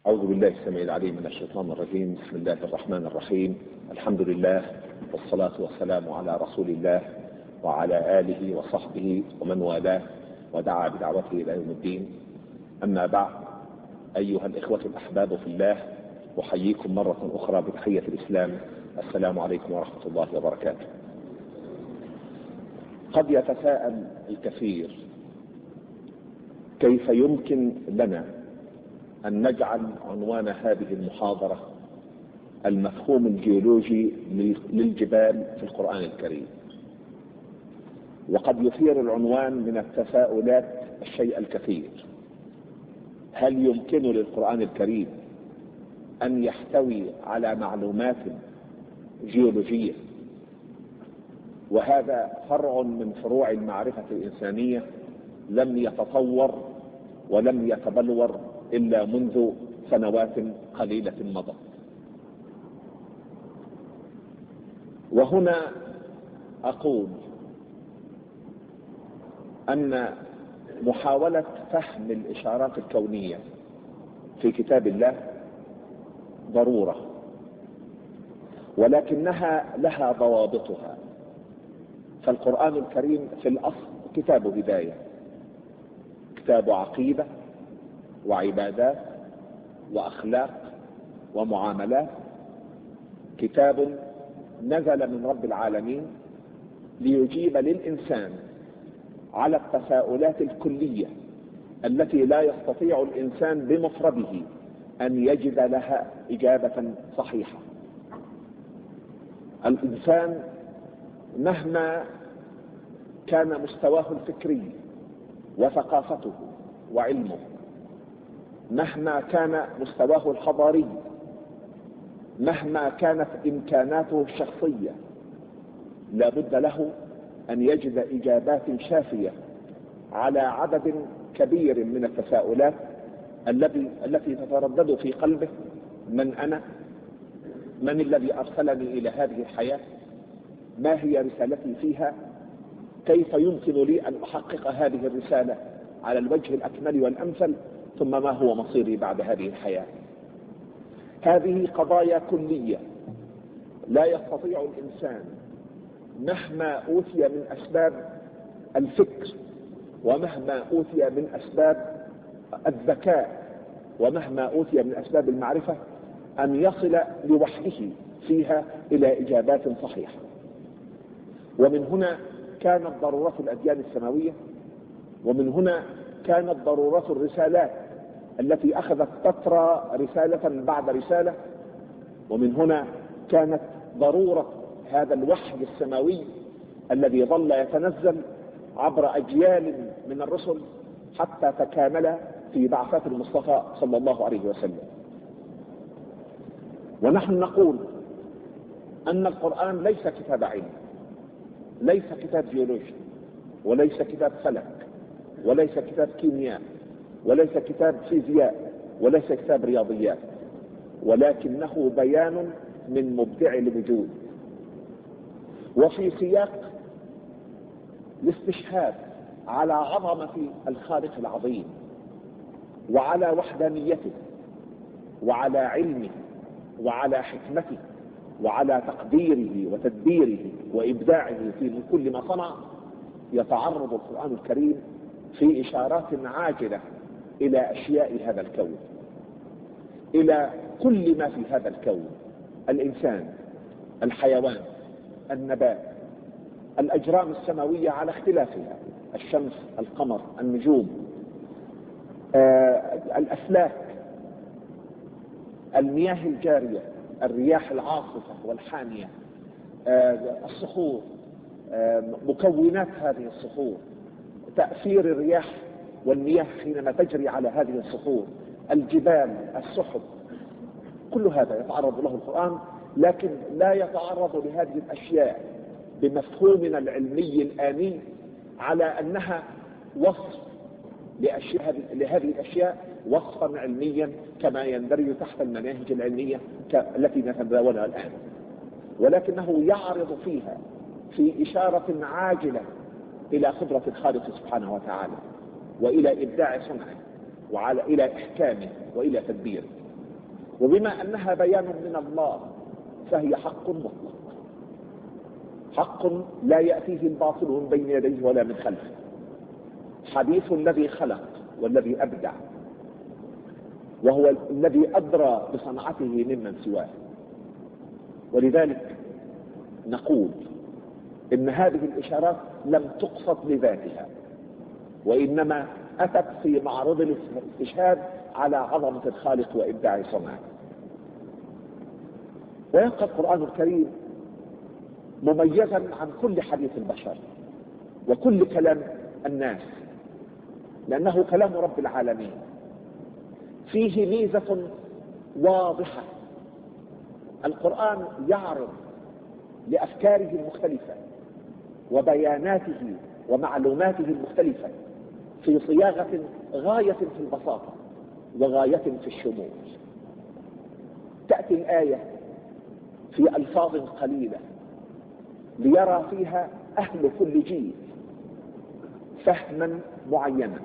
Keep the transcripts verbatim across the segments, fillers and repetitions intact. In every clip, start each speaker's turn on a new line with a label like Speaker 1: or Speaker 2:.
Speaker 1: أعوذ بالله السميع العليم من الشيطان الرجيم. بسم الله الرحمن الرحيم. الحمد لله والصلاة والسلام على رسول الله وعلى آله وصحبه ومن والاه ودعا بدعوته إلى يوم الدين. أما بعد، أيها الإخوة الأحباب في الله، أحييكم مرة أخرى بتحية الإسلام. السلام عليكم ورحمة الله وبركاته. قد يتساءل الكثير كيف يمكن لنا أن نجعل عنوان هذه المحاضرة المفهوم الجيولوجي للجبال في القرآن الكريم. وقد يثير العنوان من التساؤلات الشيء الكثير: هل يمكن للقرآن الكريم أن يحتوي على معلومات جيولوجية؟ وهذا فرع من فروع المعرفة الإنسانية لم يتطور ولم يتبلور إلا منذ سنوات قليلة مضت. وهنا أقول أن محاولة فهم الإشارات الكونية في كتاب الله ضرورة، ولكنها لها ضوابطها. فالقرآن الكريم في الأصل كتاب بداية، كتاب عقيدة وعبادات وأخلاق ومعاملات، كتاب نزل من رب العالمين ليجيب للإنسان على التساؤلات الكلية التي لا يستطيع الإنسان بمفرده أن يجد لها إجابة صحيحة. الإنسان مهما كان مستواه الفكري وثقافته وعلمه، مهما كان مستواه الحضاري، مهما كانت إمكاناته الشخصية، لا بد له أن يجد إجابات شافية على عدد كبير من التساؤلات التي التي تتردد في قلبه: من أنا؟ من الذي أرسلني إلى هذه الحياة؟ ما هي رسالتي فيها؟ كيف يمكن لي أن أحقق هذه الرسالة على الوجه الأكمل والأمثل؟ ثم ما هو مصيري بعد هذه الحياة؟ هذه قضايا كلية لا يستطيع الإنسان مهما أوتي من أسباب الفكر، ومهما أوتي من أسباب الذكاء، ومهما أوتي من أسباب المعرفة أن يصل لوحده فيها إلى إجابات صحيحة. ومن هنا كانت ضرورة الأديان السماوية، ومن هنا كانت ضرورة الرسالات التي أخذت تترى رسالة بعد رسالة، ومن هنا كانت ضرورة هذا الوحي السماوي الذي ظل يتنزل عبر أجيال من الرسل حتى تكامل في بعثة المصطفى صلى الله عليه وسلم. ونحن نقول أن القرآن ليس كتاب علم، ليس كتاب جيولوجي، وليس كتاب فلك، وليس كتاب كيمياء، وليس كتاب فيزياء، وليس كتاب رياضيات، ولكنه بيان من مبدع الوجود. وفي سياق الاستشهاد على عظمة الخالق العظيم، وعلى وحدانيته، وعلى علمه، وعلى حكمته، وعلى تقديره وتدبيره وإبداعه في كل ما صنع، يتعرض القرآن الكريم في إشارات عاجلة إلى أشياء هذا الكون، إلى كل ما في هذا الكون: الإنسان، الحيوان، النبات، الأجرام السماوية على اختلافها، الشمس، القمر، النجوم، آه، الأفلاك، المياه الجارية، الرياح العاصفة والحامية، آه، الصخور، آه، مكونات هذه الصخور، تأثير الرياح والمياه حينما تجري على هذه الصخور، الجبال، السحب، كل هذا يتعرض له القرآن، لكن لا يتعرض لهذه الأشياء بمفهومنا العلمي الآني على أنها وصف لأشياء لهذه الأشياء وصفا علميا كما يندرج تحت المناهج العلمية التي نتداولها الآن، ولكنه يعرض فيها في إشارة عاجلة إلى قدرة الخالق سبحانه وتعالى، وإلى إبداع صنعه، وإلى إحكامه، وإلى تدبيره. وبما أنها بيان من الله فهي حق مطلق، حق لا يأتيه الباطل من بين يديه ولا من خلفه، حديث الذي خلق والذي أبدع، وهو الذي أدرى بصنعته ممن سواه. ولذلك نقول إن هذه الإشارات لم تقصد لذاتها، وإنما أتت في معرض الاستشهاد على عظمة الخالق وإبداع صنعه. ويبقى القرآن الكريم مميزا عن كل حديث البشر وكل كلام الناس، لأنه كلام رب العالمين، فيه ميزة واضحة. القرآن يعرض لأفكاره المختلفة وبياناته ومعلوماته المختلفة في صياغة غاية في البساطة وغاية في الشمول. تأتي الآية في ألفاظ قليلة ليرى فيها أهل كل جيل فهما معينا،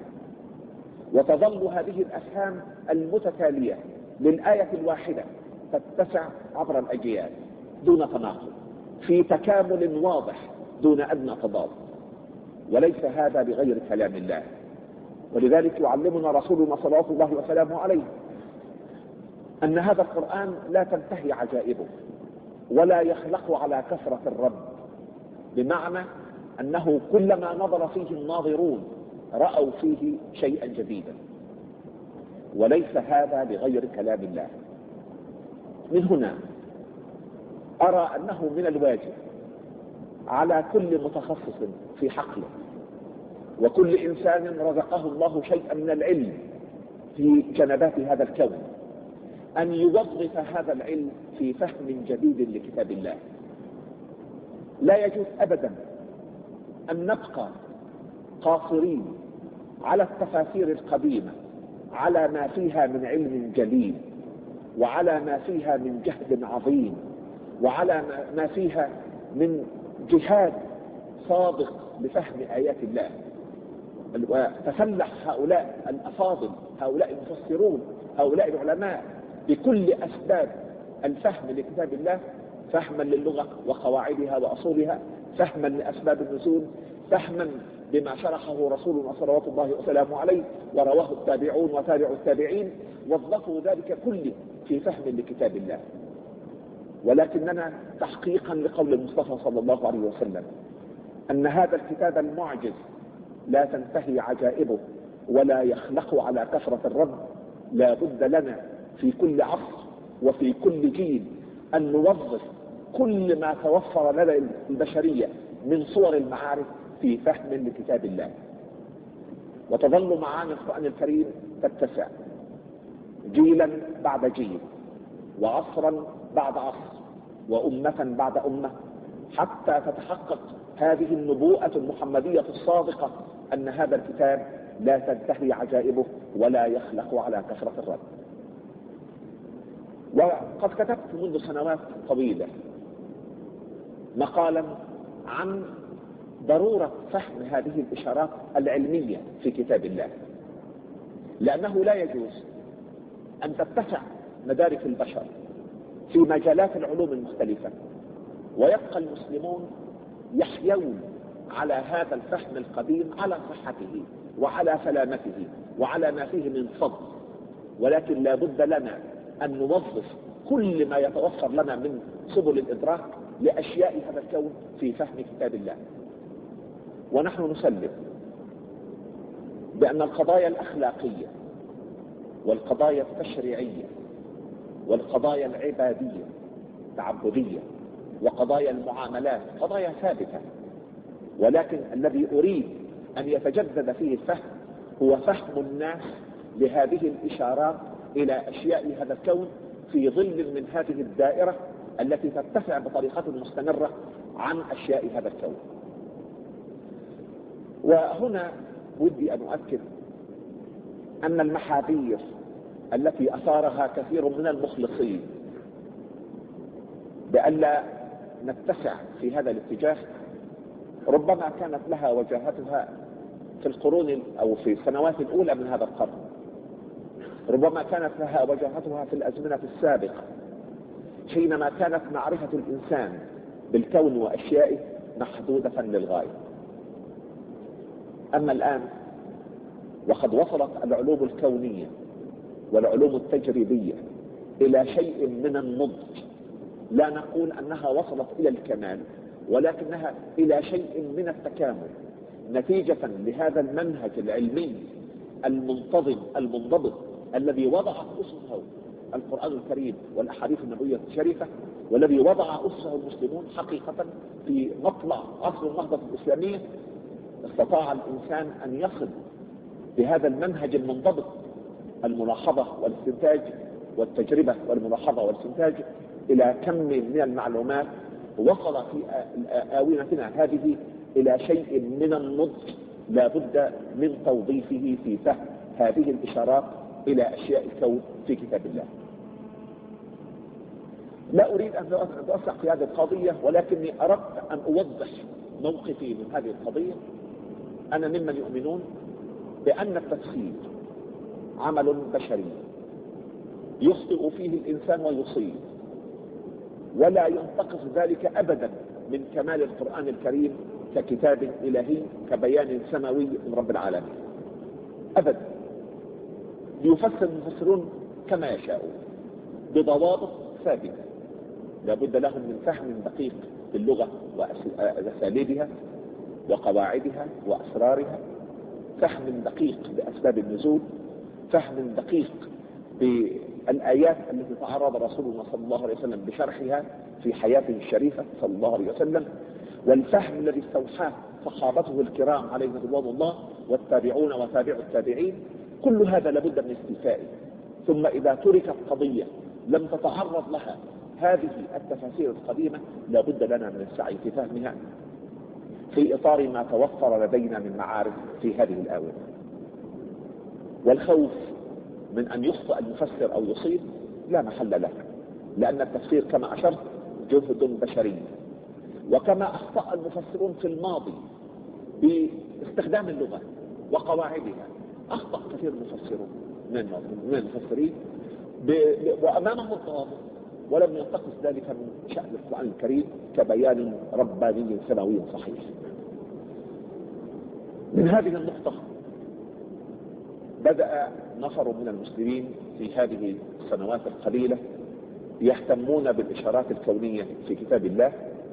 Speaker 1: وتظل هذه الأفهام المتتالية للآية الواحدة تتسع عبر الأجيال دون تناقض، في تكامل واضح دون أدنى تضاد. وليس هذا بغير كلام الله. ولذلك يعلمنا رسولنا صلى الله وسلامه عليه أن هذا القرآن لا تنتهي عجائبه ولا يخلق على كثرة الرب، بمعنى أنه كلما نظر فيه الناظرون رأوا فيه شيئا جديدا، وليس هذا بغير كلام الله. من هنا أرى أنه من الواجب على كل متخصص في حقله وكل إنسان رزقه الله شيئا من العلم في جنبات هذا الكون أن يوظف هذا العلم في فهم جديد لكتاب الله. لا يجوز أبدا أن نبقى قاصرين على التفاسير القديمة، على ما فيها من علم جليل، وعلى ما فيها من جهد عظيم، وعلى ما فيها من جهاد صادق بفهم آيات الله. وتفلح هؤلاء الأفاضل، هؤلاء المفسرون، هؤلاء العلماء بكل أسباب الفهم لكتاب الله، فهما للغة وقواعدها وأصولها، فهما لأسباب النزول، فهما بما شرحه رسولنا صلوات الله وسلامه عليه ورواه التابعون وتابع التابعين، وظفوا ذلك كله في فهم لكتاب الله. ولكننا تحقيقا لقول المصطفى صلى الله عليه وسلم أن هذا الكتاب المعجز لا تنتهي عجائبه ولا يخلق على كثرة الرب، لا بد لنا في كل عصر وفي كل جيل أن نوظف كل ما توفر لدى البشرية من صور المعارف في فهم لكتاب الله. وتظل معاني القرآن الكريم تتسع جيلا بعد جيل، وعصرا بعد عصر، وأمة بعد أمة، حتى تتحقق هذه النبوءة المحمدية الصادقة أن هذا الكتاب لا تنتهي عجائبه ولا يخلق على كثرة الرب. وقد كتبت منذ سنوات طويلة مقالا عن ضرورة فهم هذه الإشارات العلمية في كتاب الله، لأنه لا يجوز أن تتسع مدارك البشر في مجالات العلوم المختلفة ويبقى المسلمون يحيون على هذا الفهم القديم على صحته وعلى سلامته وعلى ما فيه من فضل، ولكن لا بد لنا أن نوظف كل ما يتوفر لنا من سبل الإدراك لأشياء هذا الكون في فهم كتاب الله. ونحن نسلم بأن القضايا الأخلاقية والقضايا التشريعية والقضايا العبادية التعبدية وقضايا المعاملات قضايا ثابتة، ولكن الذي أريد أن يتجدد فيه الفهم هو فهم الناس لهذه الإشارات إلى أشياء هذا الكون في ظل من هذه الدائرة التي ترتفع بطريقة مستمرة عن أشياء هذا الكون. وهنا ودي أن أؤكد أن المحاذير التي أثارها كثير من المخلصين بألا نتسع في هذا الاتجاه ربما كانت لها وجاهتها في القرون أو في السنوات الأولى من هذا القرن، ربما كانت لها وجهتها في الأزمنة السابقة حينما كانت معرفة الإنسان بالكون وأشيائه محدودة للغاية. أما الآن وقد وصلت العلوم الكونية والعلوم التجريبية إلى شيء من النضج، لا نقول أنها وصلت إلى الكمال، ولكنها إلى شيء من التكامل نتيجة لهذا المنهج العلمي المنتظم المنضبط الذي وضع أسسه القرآن الكريم والأحاديث النبوية الشريفة، والذي وضع أسسه المسلمون حقيقة في مطلع عصر النهضة الإسلامية. استطاع الإنسان أن يصل بهذا المنهج المنضبط الملاحظة والاستنتاج والتجربة والملاحظة والاستنتاج إلى كم من المعلومات وصل في آونتنا هذه إلى شيء من النضج لا بد من توظيفه في فهم هذه الإشارات إلى أشياء الكون في كتاب الله. لا أريد أن أتوسع في هذه القضية، ولكني أردت أن أوضح موقفي من هذه القضية. أنا ممن يؤمنون بأن التفسير عمل بشري يخطئ فيه الإنسان ويصيب، ولا ينتقص ذلك أبدا من كمال القرآن الكريم ككتاب إلهي كبيان سماوي من رب العالمين أبدا. ليفسر المفسرون كما يشاءون بضوابط ثابتة لا بد لهم من فهم دقيق باللغة وأساليبها وقواعدها وأسرارها، فهم دقيق بأسباب النزول، فهم دقيق بالآيات التي تعرض رسول الله صلى الله عليه وسلم بشرحها في حياته الشريفة صلى الله عليه وسلم، والفهم الذي استوحاه صحابته الكرام عليهم رضوان الله والتابعون وتابعوا التابعين. كل هذا لابد من استيفائه. ثم إذا تركت قضية لم تتعرض لها هذه التفاسير القديمة لابد لنا من السعي في فهمها في إطار ما توفر لدينا من معارف في هذه الآونة. والخوف من أن يخطئ المفسر أو يصيب لا محل له، لأن التفسير كما أشرت جهد بشري، وكما أخطأ المفسرون في الماضي باستخدام اللغة وقواعدها أخطأ كثير المفسرون من المفسرين وأمامه الضوابط، ولم ينتقص ذلك من شأن القرآن الكريم كبيان رباني سماوي صحيح. من هذه النقطة بدأ نفر من المسلمين في هذه السنوات القليلة يهتمون بالإشارات الكونية في كتاب الله،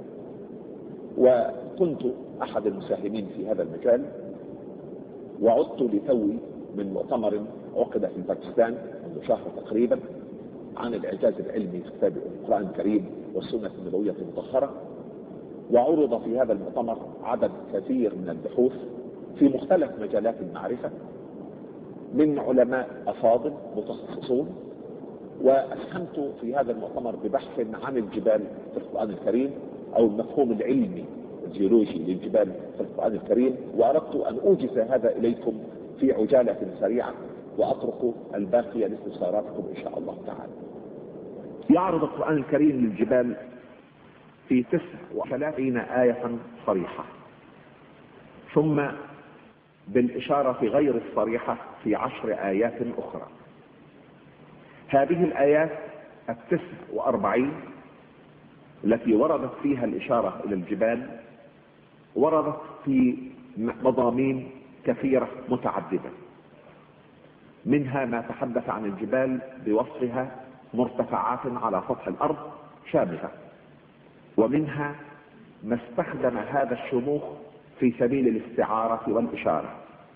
Speaker 1: وكنت أحد المساهمين في هذا المجال. وعدت لتوي من مؤتمر عقد في باكستان منذ شهر تقريبا عن الإعجاز العلمي في كتاب القرآن الكريم والسنة النبوية المطهرة، وعرض في هذا المؤتمر عدد كثير من البحوث في مختلف مجالات المعرفة من علماء أفاضل متخصصون. وأسهمت في هذا المؤتمر ببحث عن الجبال في القرآن الكريم أو المفهوم العلمي الجيولوجي للجبال في القرآن الكريم، وأردت أن أوجز هذا إليكم في عجالة سريعة وأترك الباقي لاستفساراتكم إن شاء الله تعالى. يعرض القرآن الكريم للجبال في تسع وثلاثين آية صريحة، ثم بالإشارة غير الصريحة في عشر آيات أخرى. هذه الآيات التسع وأربعين التي وردت فيها الإشارة إلى الجبال وردت في مضامين كثيرة متعددة، منها ما تحدث عن الجبال بوصفها مرتفعات على سطح الأرض شامخة، ومنها ما استخدم هذا الشموخ في سبيل الاستعارة والإشارة،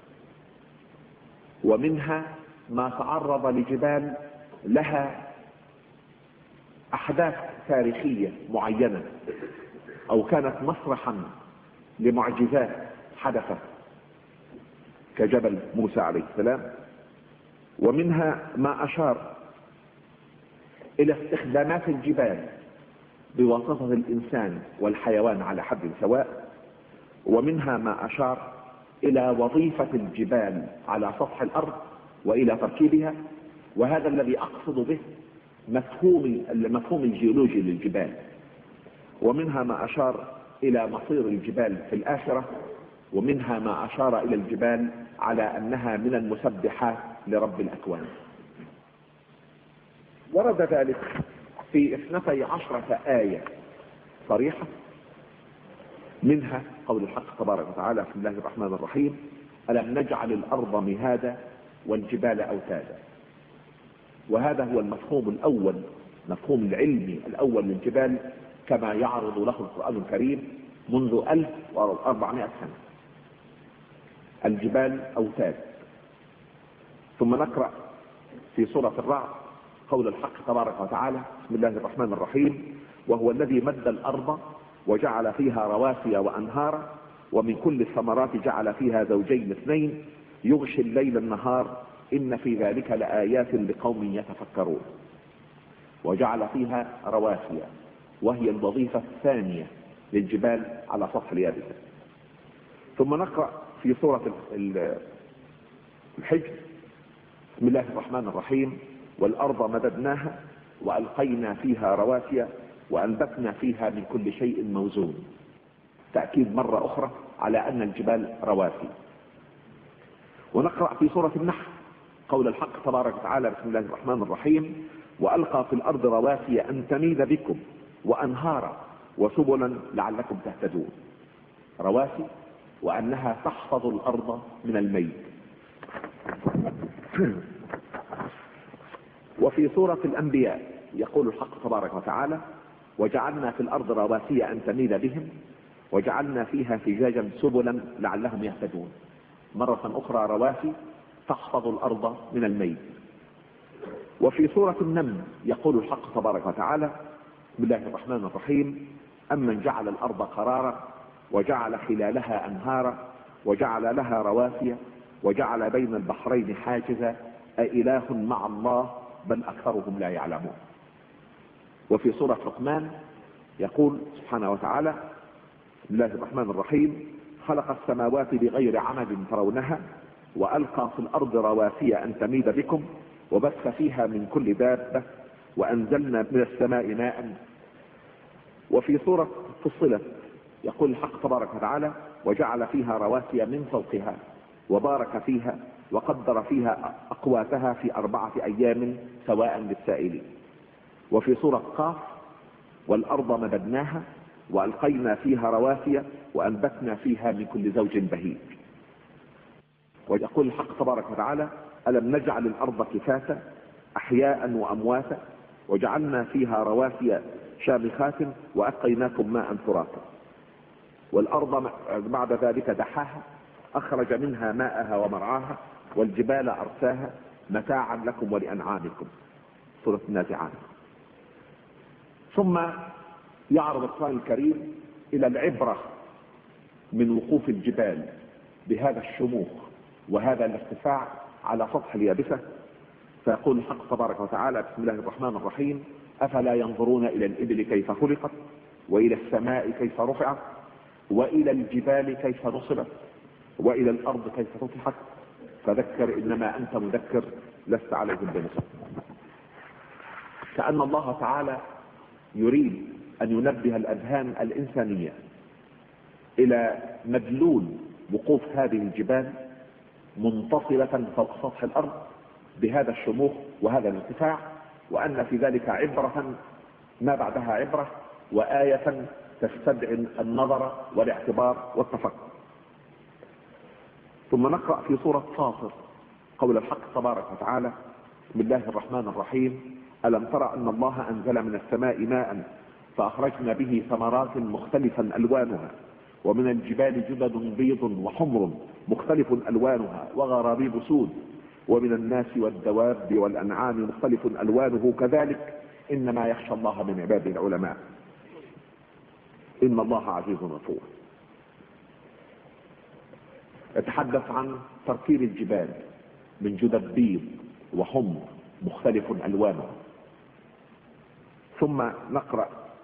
Speaker 1: ومنها ما تعرض لجبال لها أحداث تاريخية معينة أو كانت مسرحا لمعجزات حدثت كجبل موسى عليه السلام، ومنها ما أشار إلى استخدامات الجبال بواسطة الإنسان والحيوان على حد سواء، ومنها ما أشار إلى وظيفة الجبال على سطح الأرض وإلى تركيبها، وهذا الذي أقصد به مفهوم المفهوم الجيولوجي للجبال. ومنها ما أشار إلى مصير الجبال في الآخرة، ومنها ما أشار إلى الجبال على أنها من المسبحات لرب الأكوان. ورد ذلك في اثنتي عشرة آية صريحة، منها قول الحق تبارك وتعالى: بسم الله الرحمن الرحيم: ألم نجعل الأرض مهادا والجبال أوتادا. وهذا هو المفهوم الأول، مفهوم العلمي الأول للجبال كما يعرض له القرآن الكريم منذ ألف وأربعمائة سنة. الجبال أوتاد. ثم نقرأ في سورة الرعد قول الحق تبارك وتعالى: بسم الله الرحمن الرحيم: وهو الذي مد الأرض وجعل فيها رواسي وأنهارا ومن كل الثمرات جعل فيها زوجين اثنين يغشي الليل النهار إن في ذلك لآيات لقوم يتفكرون. وجعل فيها رواسي، وهي الوظيفة الثانية للجبال على سطح اليابسة. ثم نقرأ في سورة الحجر: بسم الله الرحمن الرحيم: والأرض مددناها وألقينا فيها رواسي وأنبتنا فيها من كل شيء موزون. تأكيد مرة أخرى على أن الجبال رواسي. ونقرأ في سورة النحل قول الحق تبارك وتعالى: بسم الله الرحمن الرحيم: وألقى في الأرض رواسي أن تميد بكم وأنهارا وسبلا لعلكم تهتدون. رواسي، وأنها تحفظ الأرض من الميت. وفي سورة الأنبياء يقول الحق تبارك وتعالى: وجعلنا في الأرض رواسي أن تميد بهم وجعلنا فيها فجاجا سبلا لعلهم يهتدون. مرة أخرى رواسي تحفظ الأرض من الميت. وفي سورة النمل يقول الحق تبارك وتعالى: بسم الله الرحمن الرحيم: أمن جعل الأرض قرارا وجعل خلالها أنهارا وجعل لها رواسي وجعل بين البحرين حاجزا أإله مع الله بل أكثرهم لا يعلمون. وفي سورة لقمان يقول سبحانه وتعالى: بسم الله الرحمن الرحيم: خلق السماوات بغير عمد ترونها وألقى في الأرض رواسي أن تميد بكم وبث فيها من كل دابة وأنزلنا من السماء ماء. وفي سورة فصلت يقول الحق تبارك وتعالى: وجعل فيها رواسي من فوقها وبارك فيها وقدر فيها أقواتها في أربعة أيام سواء للسائلين. وفي سورة قاف: والأرض مددناها وألقينا فيها رواسي وأنبتنا فيها من كل زوج بهيج. ويقول الحق تبارك وتعالى: ألم نجعل الأرض كفاتا أحياء وأمواتا وجعلنا فيها رواسي شامخات وأسقيناكم ماء فراتا. والأرض بعد ذلك دحاها أخرج منها ماءها ومرعاها والجبال أرساها متاعا لكم ولأنعامكم. سورة النازعات. ثم يعرض القرآن الكريم إلى العبرة من وقوف الجبال بهذا الشموخ وهذا الارتفاع على سطح اليابسة. فيقول الحق تبارك وتعالى: بسم الله الرحمن الرحيم: أفلا ينظرون إلى الإبل كيف خلقت وإلى السماء كيف رفعت وإلى الجبال كيف نصبت وإلى الأرض كيف سطحت فذكر إنما أنت مذكر لست عليهم بمسيطر. كأن الله تعالى يريد أن ينبه الأذهان الإنسانية إلى مدلول وقوف هذه الجبال منتصلة فوق سطح الأرض بهذا الشموخ وهذا الارتفاع، وأن في ذلك عبرة ما بعدها عبرة وآية تستدعي النظر والاعتبار والتفكر. ثم نقرأ في سورة فاطر قول الحق تبارك وتعالى: بسم الله الرحمن الرحيم: ألم تر أن الله أنزل من السماء ماء فأخرجنا به ثمرات مختلفا ألوانها ومن الجبال جدد بيض وحمر مختلف ألوانها وغرابيب سود ومن الناس والدواب والأنعام مختلف ألوانه كذلك إنما يخشى الله من عباده العلماء إن الله عزيز غفور. يتحدث عن تركيب الجبال من جدد بيض وحمر مختلف ألوانه. ثم نقرأ: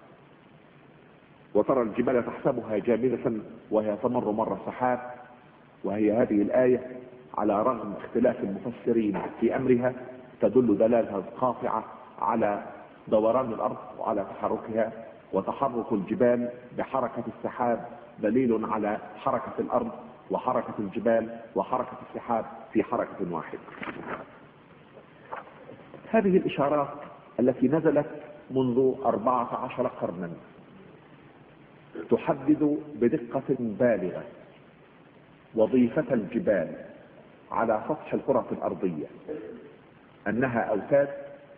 Speaker 1: وترى الجبال تحسبها جامدة وهي تمر مر السحاب. وهي هذه الآية على رغم اختلاف المفسرين في أمرها تدل دلالة قاطعة على دوران الأرض وعلى تحركها، وتحرك الجبال بحركة السحاب دليل على حركة الأرض وحركة الجبال وحركة السحاب في حركة واحدة. هذه الإشارات التي نزلت منذ أربعة عشر قرنا تحدد بدقة بالغة وظيفة الجبال على سطح الكرة الأرضية، أنها أوتاد،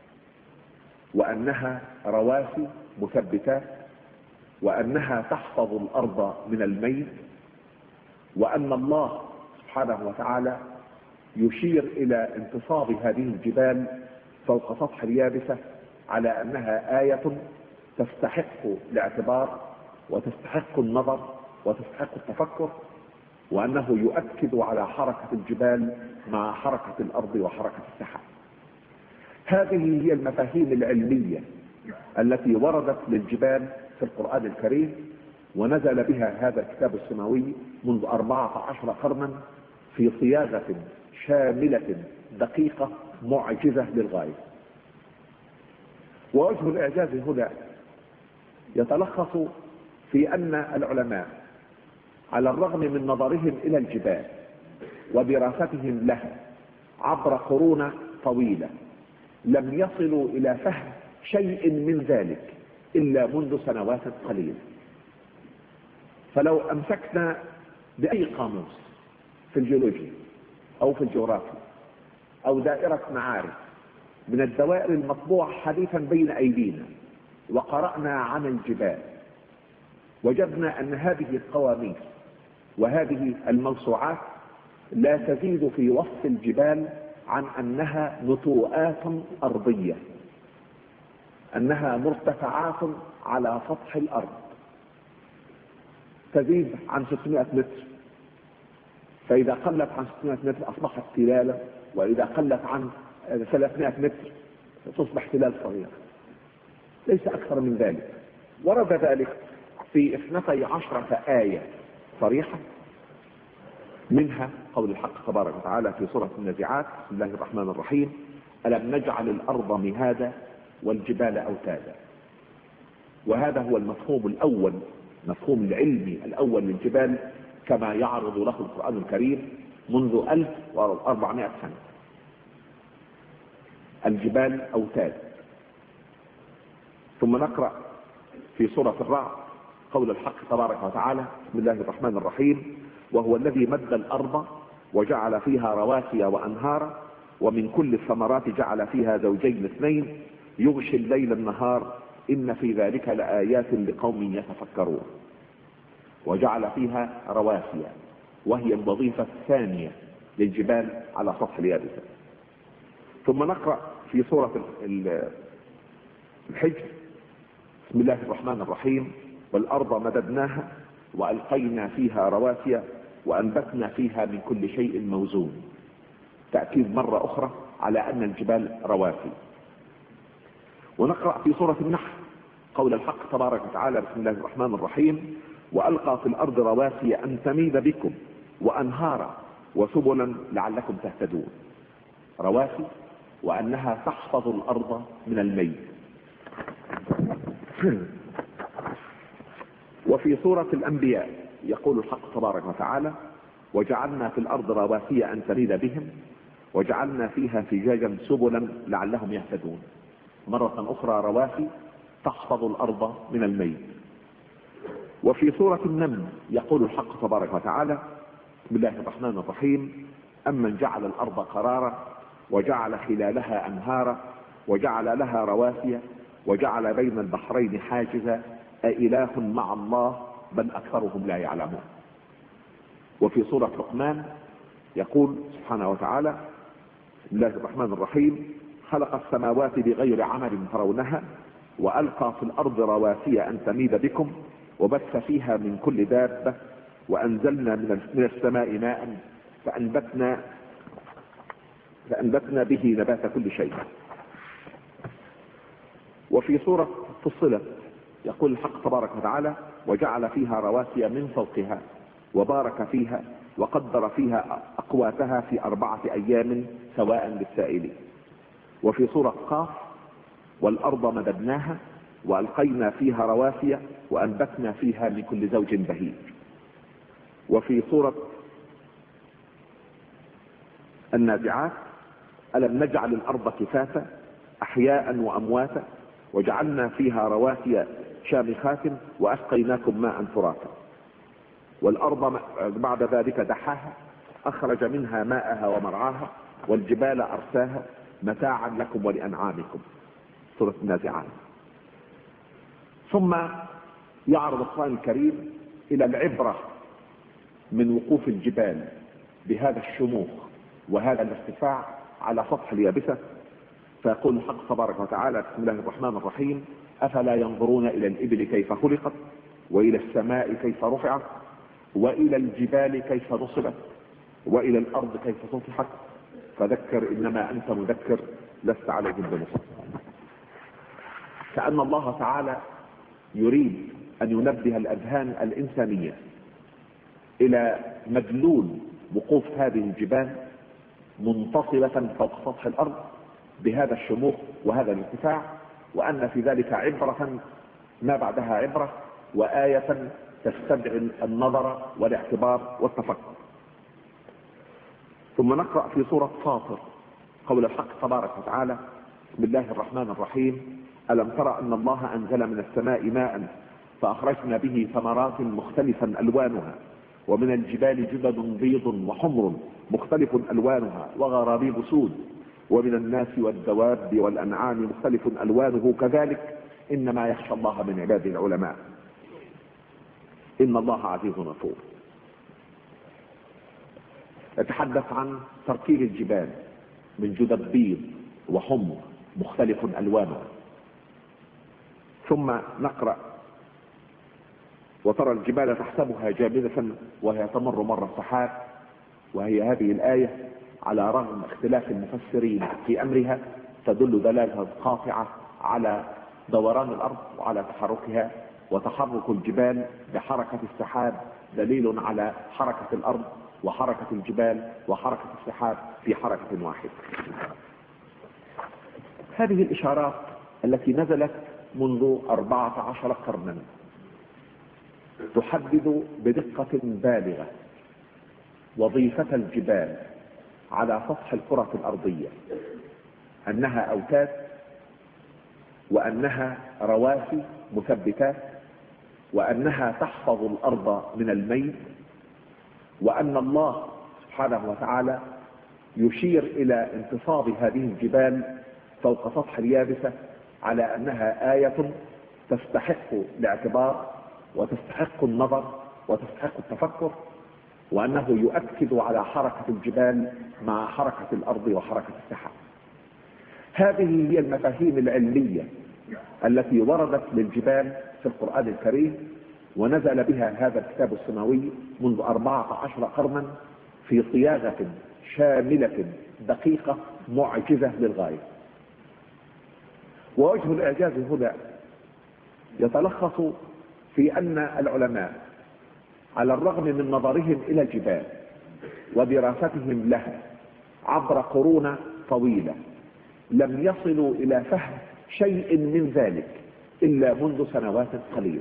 Speaker 1: وأنها رواسي مثبتات، وأنها تحفظ الأرض من الميل، وأن الله سبحانه وتعالى يشير إلى انتصاب هذه الجبال فوق سطح اليابسة على أنها آية تستحق الاعتبار وتستحق النظر وتستحق التفكر، وأنه يؤكد على حركة الجبال مع حركة الأرض وحركة السحاب. هذه هي المفاهيم العلمية التي وردت للجبال في القرآن الكريم، ونزل بها هذا الكتاب السماوي منذ أربعة عشر قرنا في صياغة شاملة دقيقة معجزة للغاية. ووجه الإعجاز هنا يتلخص في أن العلماء على الرغم من نظرهم إلى الجبال ودراستهم لها عبر قرون طويلة لم يصلوا إلى فهم شيء من ذلك إلا منذ سنوات قليلة. فلو أمسكنا بأي قاموس في الجيولوجيا أو في الجغرافيا أو دائرة معارف من الدوائر المطبوعة حديثا بين أيدينا وقرأنا عن الجبال، وجدنا أن هذه القواميس وهذه الموسوعات لا تزيد في وصف الجبال عن أنها نتوءات أرضية، أنها مرتفعات على سطح الأرض تزيد عن ستمائة متر، فإذا قلت عن ستمائة متر أصبحت تلالة، وإذا قلت عن ثلاثمائة متر تصبح تلال صغير، ليس أكثر من ذلك. ورد ذلك في اثنتي عشرة آية صريحة، منها قول الحق تبارك وتعالى في سورة النازعات: بسم الله الرحمن الرحيم: ألم نجعل الأرض مهادا والجبال أوتادا. وهذا هو المفهوم الأول، مفهوم العلمي الأول للجبال كما يعرض له القرآن الكريم منذ ألف وأربعمائة سنة. الجبال أوتاد. ثم نقرأ في سورة الرعد قول الحق تبارك وتعالى: بسم الله الرحمن الرحيم: وهو الذي مد الأرض وجعل فيها رواسي وأنهارا ومن كل الثمرات جعل فيها زوجين اثنين يغشي الليل النهار إن في ذلك لآيات لقوم يتفكرون. وجعل فيها رواسي، وهي الوظيفة الثانية للجبال على سطح اليابسة. ثم نقرأ في سورة الحجر: بسم الله الرحمن الرحيم: والأرض مددناها وألقينا فيها رواسي وأنبتنا فيها من كل شيء موزون. تأكيد مرة أخرى على أن الجبال رواسي. ونقرأ في سورة النحل قول الحق تبارك وتعالى: بسم الله الرحمن الرحيم: وألقى في الأرض رواسي أن تميد بكم وأنهارا وسبلا لعلكم تهتدون. رواسي، وأنها تحفظ الأرض من الميل. وفي سورة الأنبياء يقول الحق تبارك وتعالى: وجعلنا في الأرض رواسي أن تميد بهم وجعلنا فيها فجاجا سبلا لعلهم يهتدون. مرة أخرى رواسي تحفظ الأرض من الميل. وفي سورة النمل يقول الحق تبارك وتعالى: بسم الله الرحمن الرحيم: أمن جعل الأرض قرارا وجعل خلالها أنهارا وجعل لها رواسي وجعل بين البحرين حاجزا أإله مع الله بل أكثرهم لا يعلمون. وفي سورة لقمان يقول سبحانه وتعالى: بسم الله الرحمن الرحيم: خلق السماوات بغير عمل ترونها وألقى في الأرض رواسي أن تميد بكم وبث فيها من كل دابة وأنزلنا من السماء ماء فأنبتنا فأنبتنا به نبات كل شيء. وفي سورة فصلت يقول الحق تبارك وتعالى: وجعل فيها رواسي من فوقها وبارك فيها وقدر فيها أقواتها في أربعة أيام سواء للسائلين. وفي سورة قاف: والأرض مددناها وألقينا فيها رواسي وأنبتنا فيها من كل زوج بهيج. وفي سورة النازعات: ألم نجعل الأرض كفافا
Speaker 2: أحياء وأمواتا وجعلنا فيها رواسي شامخات وأسقيناكم ماء فراتا. والأرض بعد ذلك دحاها أخرج منها ماءها ومرعاها والجبال أرساها متاعا لكم ولأنعامكم. سورة النازعات. ثم يعرض القرآن الكريم إلى العبرة من وقوف الجبال بهذا الشموخ وهذا الارتفاع على سطح اليابسة، فيقول الحق تبارك وتعالى: بسم الله الرحمن الرحيم: أفلا ينظرون إلى الإبل كيف خلقت وإلى السماء كيف رفعت وإلى الجبال كيف نصبت وإلى الأرض كيف سطحت فذكر إنما أنت مذكر لست عليهم بمسيطر. كأن الله تعالى يريد أن ينبه الأذهان الإنسانية إلى مدلول وقوف هذه الجبال منتصبة فوق سطح الأرض بهذا الشموخ وهذا الارتفاع، وأن في ذلك عبرة ما بعدها عبرة وآية تستدعي النظر والاعتبار والتفكر. ثم نقرأ في سورة فاطر قول الحق تبارك وتعالى: بسم الله الرحمن الرحيم: ألم تر أن الله أنزل من السماء ماء فأخرجنا به ثمرات مختلفا ألوانها ومن الجبال جدد بيض وحمر مختلف ألوانها وغرابيب سود ومن الناس والدواب والأنعام مختلف ألوانه كذلك إنما يخشى الله من عباده العلماء إن الله عزيز غفور. يتحدث عن تركيب الجبال من جدد بيض وحمر مختلف ألوانها. ثم نقرأ: وترى الجبال تحسبها جامدة وهي تمر مر السحاب. وهي هذه الآية على رغم اختلاف المفسرين في أمرها تدل دلالة قاطعة على دوران الأرض وعلى تحركها، وتحرك الجبال بحركة السحاب دليل على حركة الأرض وحركة الجبال وحركة السحاب في حركة واحدة. هذه الإشارات التي نزلت منذ أربعة عشر قرنا تحدد بدقة بالغة وظيفة الجبال على سطح الكرة الأرضية، أنها أوتاد وأنها رواسي مثبتات وأنها تحفظ الأرض من الميل، وأن الله سبحانه وتعالى يشير إلى انتصاب هذه الجبال فوق سطح اليابسة على أنها آية تستحق الاعتبار وتستحق النظر وتستحق التفكر، وأنه يؤكد على حركة الجبال مع حركة الأرض وحركة السحاب. هذه هي المفاهيم العلمية التي وردت للجبال في القرآن الكريم، ونزل بها هذا الكتاب السماوي منذ أربعة عشر قرنا في صياغة شاملة دقيقة معجزة للغاية. ووجه الإعجاز هنا يتلخص في أن العلماء على الرغم من نظرهم إلى الجبال ودراستهم لها عبر قرون طويلة لم يصلوا إلى فهم شيء من ذلك إلا منذ سنوات قليلة.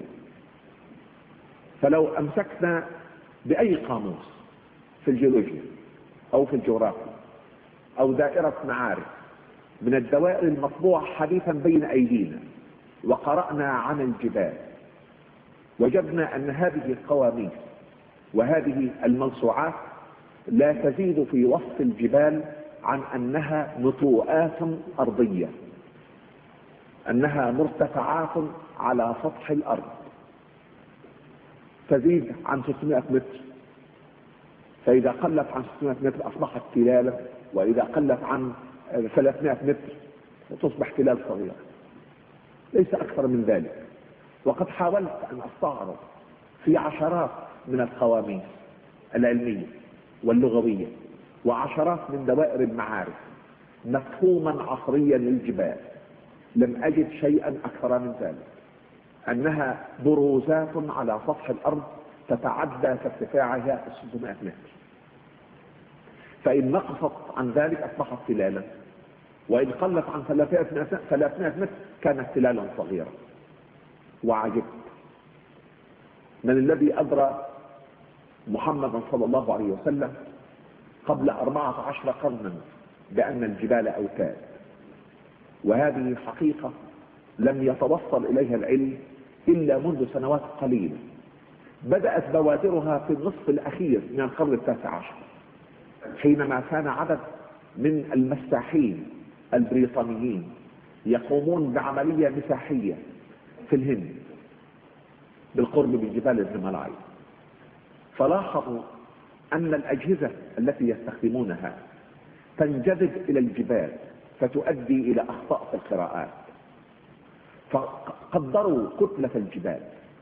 Speaker 2: فلو أمسكنا بأي قاموس في الجيولوجيا أو في الجغرافيا أو دائرة معارف من الدوائر المطبوعة حديثا بين أيدينا وقرأنا عن الجبال، وجدنا أن هذه القواميس وهذه الموسوعات لا تزيد في وصف الجبال عن أنها نتوءات أرضية، أنها مرتفعات على سطح الأرض تزيد عن ستمائة متر، فإذا قلت عن ستمائة متر أصبحت تلالة، وإذا قلت عن ثلاثمائة متر تصبح تلال صغيرة، ليس أكثر من ذلك. وقد حاولت أن أستعرض في عشرات من القواميس العلمية واللغوية وعشرات من دوائر المعارف مفهوما عصريا للجبال، لم أجد شيئا أكثر من ذلك، أنها بروزات على سطح الأرض تتعدى في ارتفاعها ستمائة متر، فإن نقصت عن ذلك أصبحت تلالا، وإن قلت عن ثلاثمائة متر كانت تلالا صغيرة. وعجبت من الذي أدرى محمدا صلى الله عليه وسلم قبل أربعة عشر قرنا بأن الجبال أوتاد، وهذه حقيقة لم يتوصل إليها العلم إلا منذ سنوات قليلة. بدأت بوادرها في النصف الأخير من القرن التاسع عشر، حينما كان عدد من المساحين البريطانيين يقومون بعملية مساحية في الهند بالقرب من جبال الهيمالايا، فلاحظوا أن الأجهزة التي يستخدمونها تنجذب إلى الجبال فتؤدي إلى أخطاء في القراءات، فقدروا كتلة الجبال،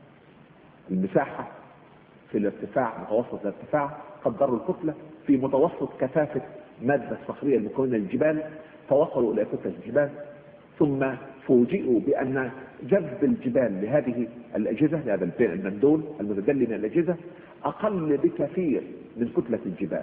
Speaker 2: المساحة في الارتفاع متوسط الارتفاع، قدروا الكتلة في متوسط كثافة مادة صخرية المكونة للجبال، فوصلوا إلى كتلة الجبال، ثم فوجئوا بأن جذب الجبال لهذه الأجهزة، لهذا البندول المتدلي من الأجهزة، أقل بكثير من كتلة الجبال.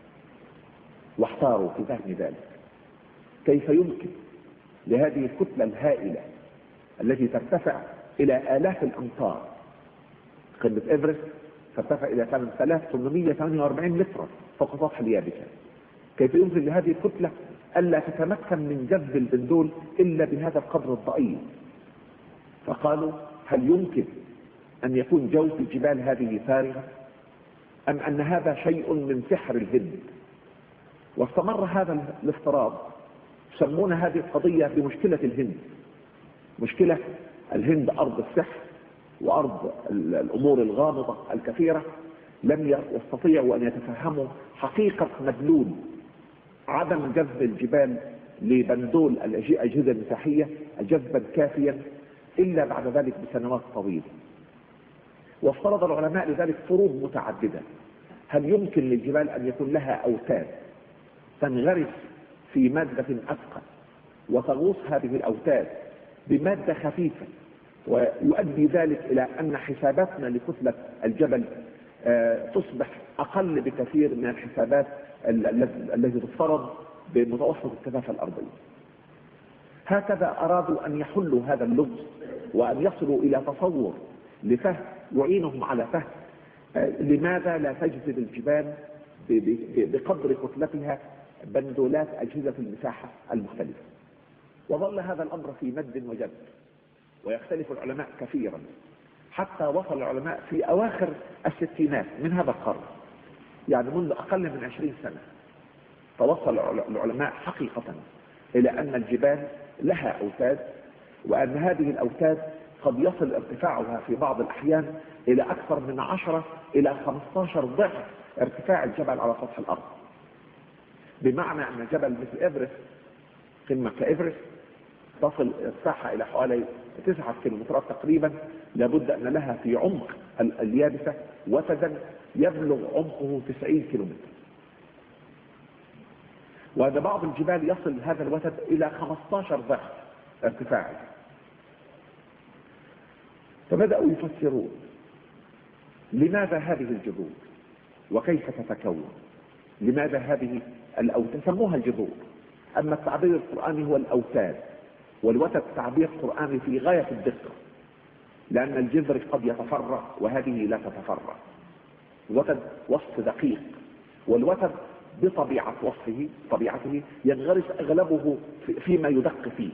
Speaker 2: واحتاروا في فهم ذلك، كيف يمكن لهذه الكتلة الهائلة التي ترتفع إلى آلاف الأمتار، قمة إيفرست ترتفع إلى ثمانية آلاف وثمانمائة وثمانية وأربعين مترا فوق سطح اليابسة، كيف يمكن لهذه الكتلة ألا تتمكن من جذب البندول إلا بهذا القدر الضئيل؟ فقالوا هل يمكن أن يكون جوف الجبال هذه فارغة، أم أن هذا شيء من سحر الهند؟ واستمر هذا الافتراض. يسمون هذه القضية بمشكلة الهند. مشكلة الهند أرض السحر وأرض الأمور الغامضة الكثيرة، لم يستطيعوا أن يتفهموا حقيقة مدلول عدم جذب الجبال لبندول الأجهزة المساحية جذبا كافيا إلا بعد ذلك بسنوات طويلة. وافترض العلماء لذلك فروض متعددة. هل يمكن للجبال أن يكون لها أوتاد تنغرس في مادة أثقل وتغوص هذه الأوتاد بمادة خفيفة، ويؤدي ذلك إلى أن حساباتنا لكتلة الجبل تصبح أقل بكثير من الحسابات التي تفترض بمتوسط الكثافة الأرضية؟ هكذا أرادوا أن يحلوا هذا اللغز وأن يصلوا إلى تصور لفهم يعينهم على فهم لماذا لا تجذب الجبال بقدر كتلتها بندولات أجهزة المساحة المختلفة. وظل هذا الأمر في مد وجد، ويختلف العلماء كثيرا، حتى وصل العلماء في أواخر الستينات من هذا القرن، يعني منذ أقل من عشرين سنة، توصل العلماء حقيقة إلى أن الجبال لها أوتاد، وأن هذه الأوتاد قد يصل ارتفاعها في بعض الأحيان إلى أكثر من عشرة إلى خمسة عشر ضعف ارتفاع الجبل على سطح الأرض. بمعنى أن جبل مثل إيفرست، قمة كإيفرست، تصل ارتفاعها إلى حوالي تسعة كيلومترات تقريبا، لابد أن لها في عمق اليابسة وتدا يبلغ عمقه تسعين كيلومتر، وهذا بعض الجبال يصل هذا الوتد إلى خمسة عشر ضعف ارتفاعه. فبدأوا يفسرون لماذا هذه الجذور وكيف تتكون، لماذا هذه الأوتاد، سموها الجذور، أما التعبير القرآني هو الأوتاد، والوتد تعبير قرآني في غاية الدقة، لأن الجذر قد يتفرع وهذه لا تتفرع. الوتد وصف دقيق، والوتد بطبيعة وصفه طبيعته ينغرس أغلبه فيما يدق فيه،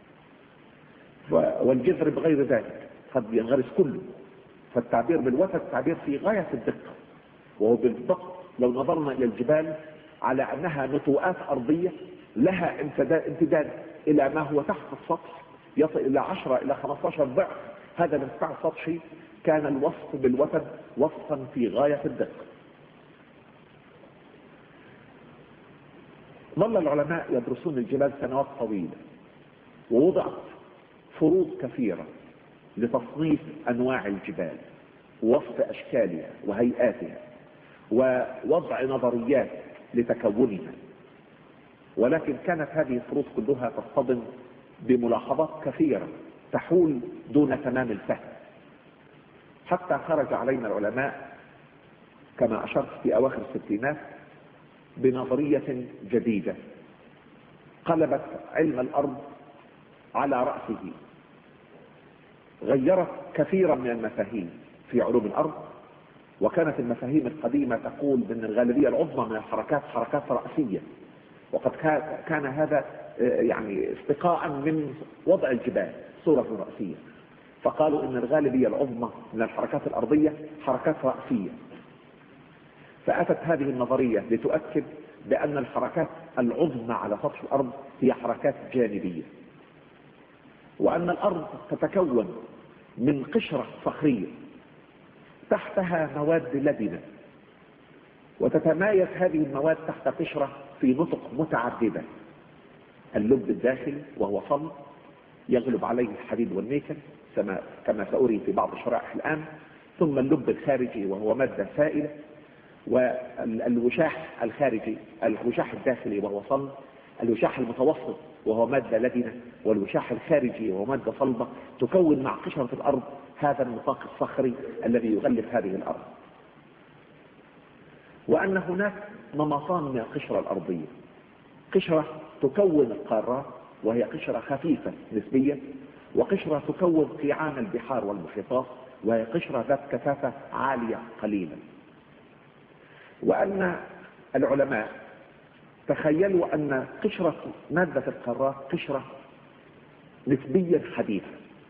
Speaker 2: والجذر بغير ذلك قد ينغرس كله. فالتعبير بالوتد تعبير في غاية الدقة، وهو بالضبط لو نظرنا إلى الجبال على أنها نتوءات أرضية لها امتداد إلى ما هو تحت السطح يصل إلى عشرة إلى خمسة عشر ضعف هذا الارتفاع السطحي، كان الوصف بالوتد وصفا في غاية الدقة. ظل العلماء يدرسون الجبال سنوات طويلة، ووضعت فروض كثيرة لتصنيف أنواع الجبال ووصف أشكالها وهيئاتها ووضع نظريات لتكونها، ولكن كانت هذه الفروض كلها تصطدم بملاحظات كثيرة تحول دون تمام الفهم، حتى خرج علينا العلماء كما أشرت في أواخر الستينات بنظرية جديدة قلبت علم الأرض على رأسه، غيرت كثيرا من المفاهيم في علوم الأرض. وكانت المفاهيم القديمة تقول بأن الغالبية العظمى من الحركات حركات رأسية، وقد كان هذا يعني استقاء من وضع الجبال صورة رأسية، فقالوا ان الغالبية العظمى من الحركات الارضية حركات رأسية. فاتت هذه النظرية لتؤكد بان الحركات العظمى على سطح الارض هي حركات جانبية، وان الارض تتكون من قشرة صخرية تحتها مواد لبنة، وتتمايز هذه المواد تحت قشرة في نطق متعددة: اللب الداخلي وهو صلب يغلب عليه الحديد والنيكل كما سأري في بعض الشرائح الآن، ثم اللب الخارجي وهو مادة سائلة، والوشاح الخارجي الوشاح الداخلي وهو صلب، الوشاح المتوسط وهو مادة لبنة، والوشاح الخارجي وهو مادة صلبة، تكون مع قشرة الأرض هذا النطاق الصخري الذي يغلف هذه الأرض. وأن هناك نمطان من القشرة الأرضية: قشرة تكون القارات وهي قشرة خفيفة نسبيا، وقشرة تكون قيعان البحار والمحيطات وهي قشرة ذات كثافة عالية قليلا. وأن العلماء تخيلوا أن قشرة مادة القارات قشرة نسبيا حديثة،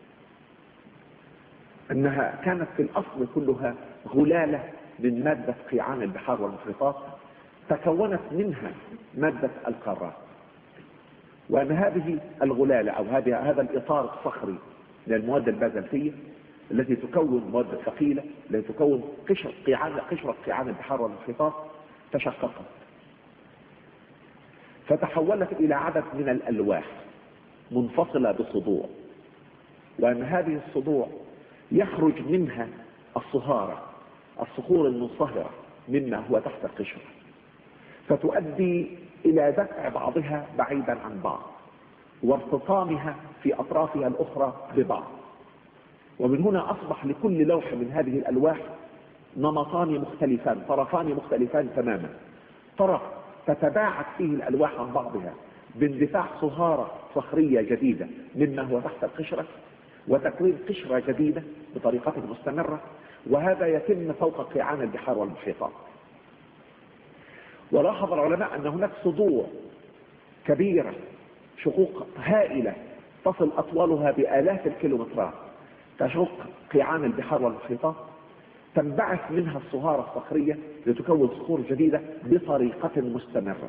Speaker 2: أنها كانت في الأصل كلها غلالة من مادة قيعان البحار والمحيطات تكونت منها مادة القارات، وأن هذه الغلالة أو هذا الإطار الصخري للمواد البازلتية التي تكون مواد ثقيلة التي تكون قشرة قيعان قشرة قيعان البحار والمحيطات تشققت فتحولت إلى عدد من الألواح منفصلة بصدوع، وأن هذه الصدوع يخرج منها الصهارة الصخور المنصهرة مما هو تحت القشرة، فتؤدي إلى دفع بعضها بعيدا عن بعض وارتطامها في أطرافها الأخرى ببعض. ومن هنا أصبح لكل لوح من هذه الألواح نمطان مختلفان، طرفان مختلفان تماما: طرف تتباعد فيه الألواح عن بعضها باندفاع صهارة صخرية جديدة مما هو تحت القشرة وتكوين قشرة جديدة بطريقة مستمرة، وهذا يتم فوق قيعان البحار والمحيطات. ولاحظ العلماء أن هناك صدوع كبيرة، شقوق هائلة تصل أطوالها بآلاف الكيلومترات تشق قيعان البحار والمحيطات، تنبعث منها الصهارة الصخرية لتكون صخور جديدة بطريقة مستمرة،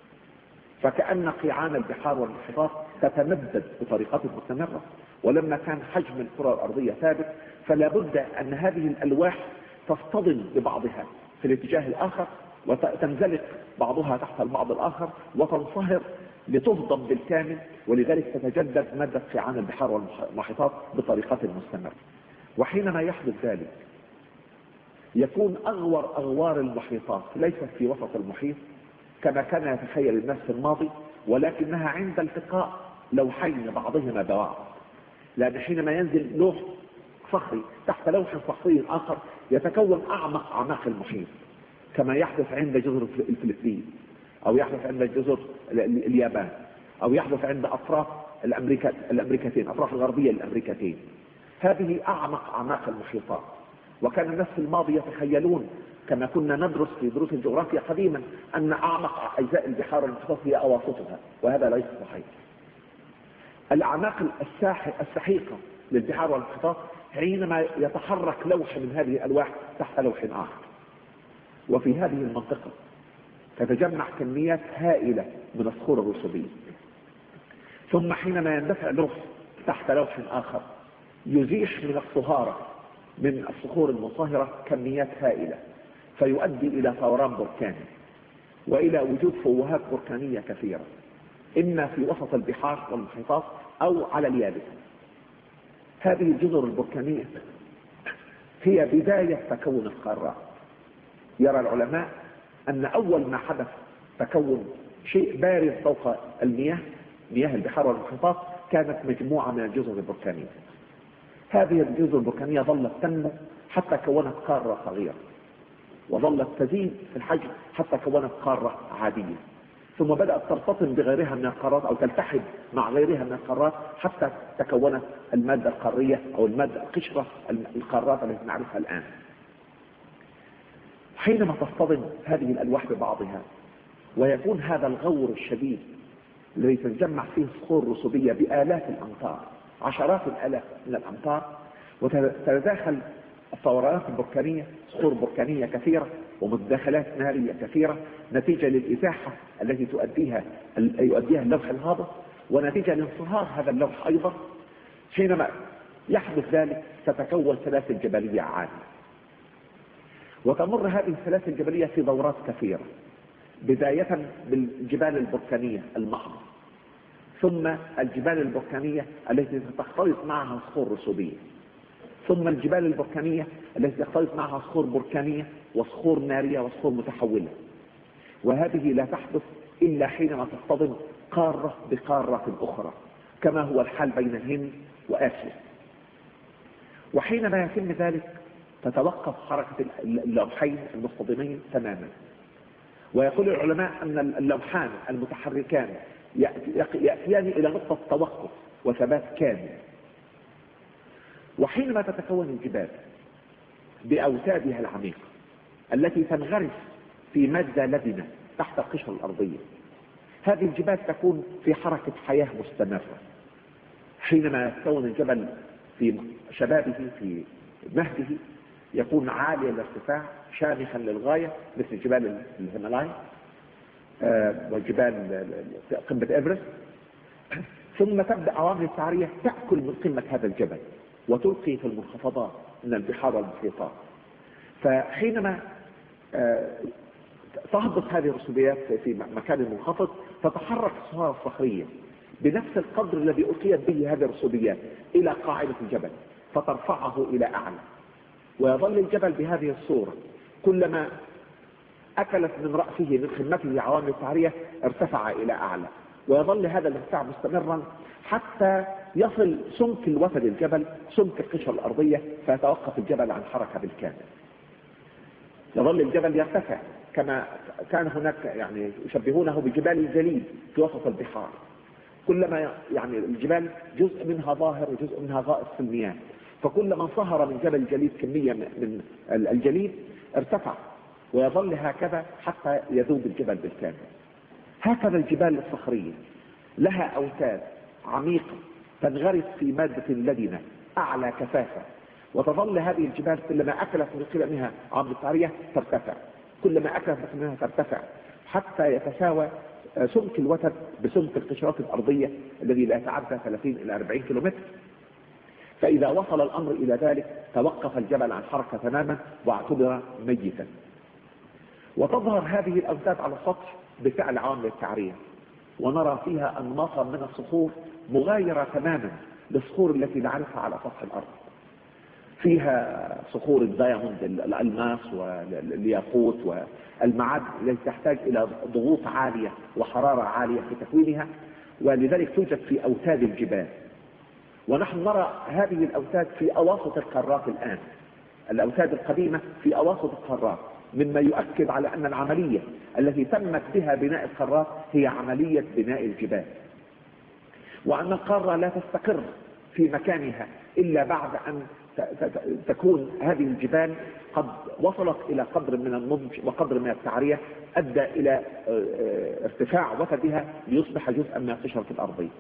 Speaker 2: فكأن قيعان البحار والمحيطات تتمدد بطريقة مستمرة. ولما كان حجم الكرة الأرضية ثابت فلا بد أن هذه الألواح تصطدم ببعضها في الاتجاه الآخر وتنزلق بعضها تحت البعض الآخر وتنصهر لتهضم بالكامل، ولذلك تتجدد مادة قيعان البحار والمحيطات بطريقة مستمرة. وحينما يحدث ذلك يكون أغور أغوار المحيطات ليست في وسط المحيط كما كان يتخيل الناس في الماضي، ولكنها عند التقاء لوحين بعضهما ببعض، لأن حينما ينزل لوح صخري تحت لوح صخري آخر يتكون أعمق أعماق المحيط، كما يحدث عند جزر الفلبين أو يحدث عند جزر اليابان أو يحدث عند أطراف الأمريكا الأمريكتين أطراف الغربية الأمريكتين. هذه أعمق أعماق المحيطات. وكان الناس في الماضي يتخيلون كما كنا ندرس في دروس الجغرافيا قديما أن أعمق أجزاء البحار والمحيطات هي أواسطها، وهذا ليس صحيح. الأعماق السحيقة للبحار والمحيطات حينما يتحرك لوح من هذه الألواح تحت لوح آخر، وفي هذه المنطقة تتجمع كميات هائلة من الصخور الرسوبية، ثم حينما يندفع لوح تحت لوح آخر يزيح من الصهارة من الصخور المنصهرة كميات هائلة، فيؤدي إلى فوران بركاني وإلى وجود فوهات بركانية كثيرة إما في وسط البحار والمحيطات أو على اليابس. هذه الجزر البركانية هي بداية تكون القارات. يرى العلماء أن أول ما حدث تكون شيء بارز فوق المياه مياه البحار والمحيطات كانت مجموعة من الجزر البركانية. هذه الجزر البركانية ظلت تنمو حتى كونت قارة صغيرة، وظلت تزيد في الحجم حتى كونت قارة عادية، ثم بدأت ترتطم بغيرها من القارات أو تلتحم مع غيرها من القارات حتى تكونت المادة القارية أو المادة القشرة القارات التي نعرفها الآن. حينما تصطدم هذه الألواح ببعضها ويكون هذا الغور الشديد الذي تتجمع فيه صخور رسوبية بآلاف الأمتار، عشرات الآلاف من الأمتار، وتتداخل الثورات البركانية، صخور بركانية كثيرة ومتداخلات نارية كثيرة نتيجة للإزاحة التي تؤديها يؤديها اللوح الهابط، ونتيجة لانصهار هذا اللوح أيضا. حينما يحدث ذلك تتكون سلاسل جبلية عالية، وتمر هذه السلاسل الجبلية في دورات كثيرة، بداية بالجبال البركانية المحضة، ثم الجبال البركانية التي تختلط معها صخور رسوبية، ثم الجبال البركانية التي تختلط معها صخور بركانية وصخور نارية وصخور متحولة. وهذه لا تحدث إلا حينما تصطدم قارة بقارة أخرى، كما هو الحال بين الهند وآسيا. وحينما يتم ذلك تتوقف حركة اللوحين المصطدمين تماما. ويقول العلماء أن اللوحان المتحركان يأتيان إلى نقطة توقف وثبات كامل. وحينما تتكون الجبال بأوتادها العميقة التي تنغرس في مادة لبنة تحت القشرة الأرضية، هذه الجبال تكون في حركة حياة مستمرة. حينما يتكون الجبل في شبابه في مهده يكون عالي الارتفاع شامخا للغاية مثل جبال الهيمالايا وجبال قمة إيفرست، ثم تبدأ عوامل التعرية تأكل من قمة هذا الجبل وتلقي في المنخفضات من البحار والمحيطات. فحينما تهبط هذه الرسوبيات في مكان منخفض تتحرك الصخور الصخرية بنفس القدر الذي ألقيت به هذه الرسوبيات إلى قاعدة الجبل فترفعه إلى أعلى، ويظل الجبل بهذه الصورة كلما أكلت من رأسه من قمته عوامل التعرية ارتفع إلى أعلى، ويظل هذا الارتفاع مستمرا حتى يصل سمك الوتد الجبل سمك القشرة الأرضية فيتوقف الجبل عن حركة بالكامل. يظل الجبل يرتفع كما كان هناك يعني يشبهونه بجبال الجليد في وسط البحار، كلما يعني الجبال جزء منها ظاهر وجزء منها غائط في المياه، فكلما انصهر من جبل الجليد كمية من الجليد ارتفع ويظل هكذا حتى يذوب الجبل بالكامل. هكذا الجبال الصخرية لها أوتاد عميقة تنغرس في مادة لبنة أعلى كثافة، وتظل هذه الجبال كلما أكلت من قممها عوامل التعرية ترتفع، كلما أكلت من قممها ترتفع حتى يتساوى سمك الوتد بسمك القشرات الأرضية الذي لا يتعدى ثلاثين إلى أربعين كيلومتر. فإذا وصل الأمر إلى ذلك توقف الجبل عن حركة تماما واعتبر ميتا. وتظهر هذه الأوتاد على السطح بفعل عوامل التعرية، ونرى فيها أنماطا من الصخور مغايرة تماما للصخور التي نعرفها على سطح الأرض. فيها صخور الدايموند الألماس والياقوت والمعادن التي تحتاج إلى ضغوط عالية وحرارة عالية في تكوينها، ولذلك توجد في أوتاد الجبال. ونحن نرى هذه الأوتاد في أواسط القارات الآن، الأوتاد القديمة في أواسط القارات، مما يؤكد على أن العملية التي تمت بها بناء القارات هي عملية بناء الجبال، وأن القارة لا تستقر في مكانها إلا بعد أن تكون هذه الجبال قد وصلت إلى قدر من النضج وقدر من التعرية أدى إلى ارتفاع وتدها ليصبح جزءا من القشرة الأرضية.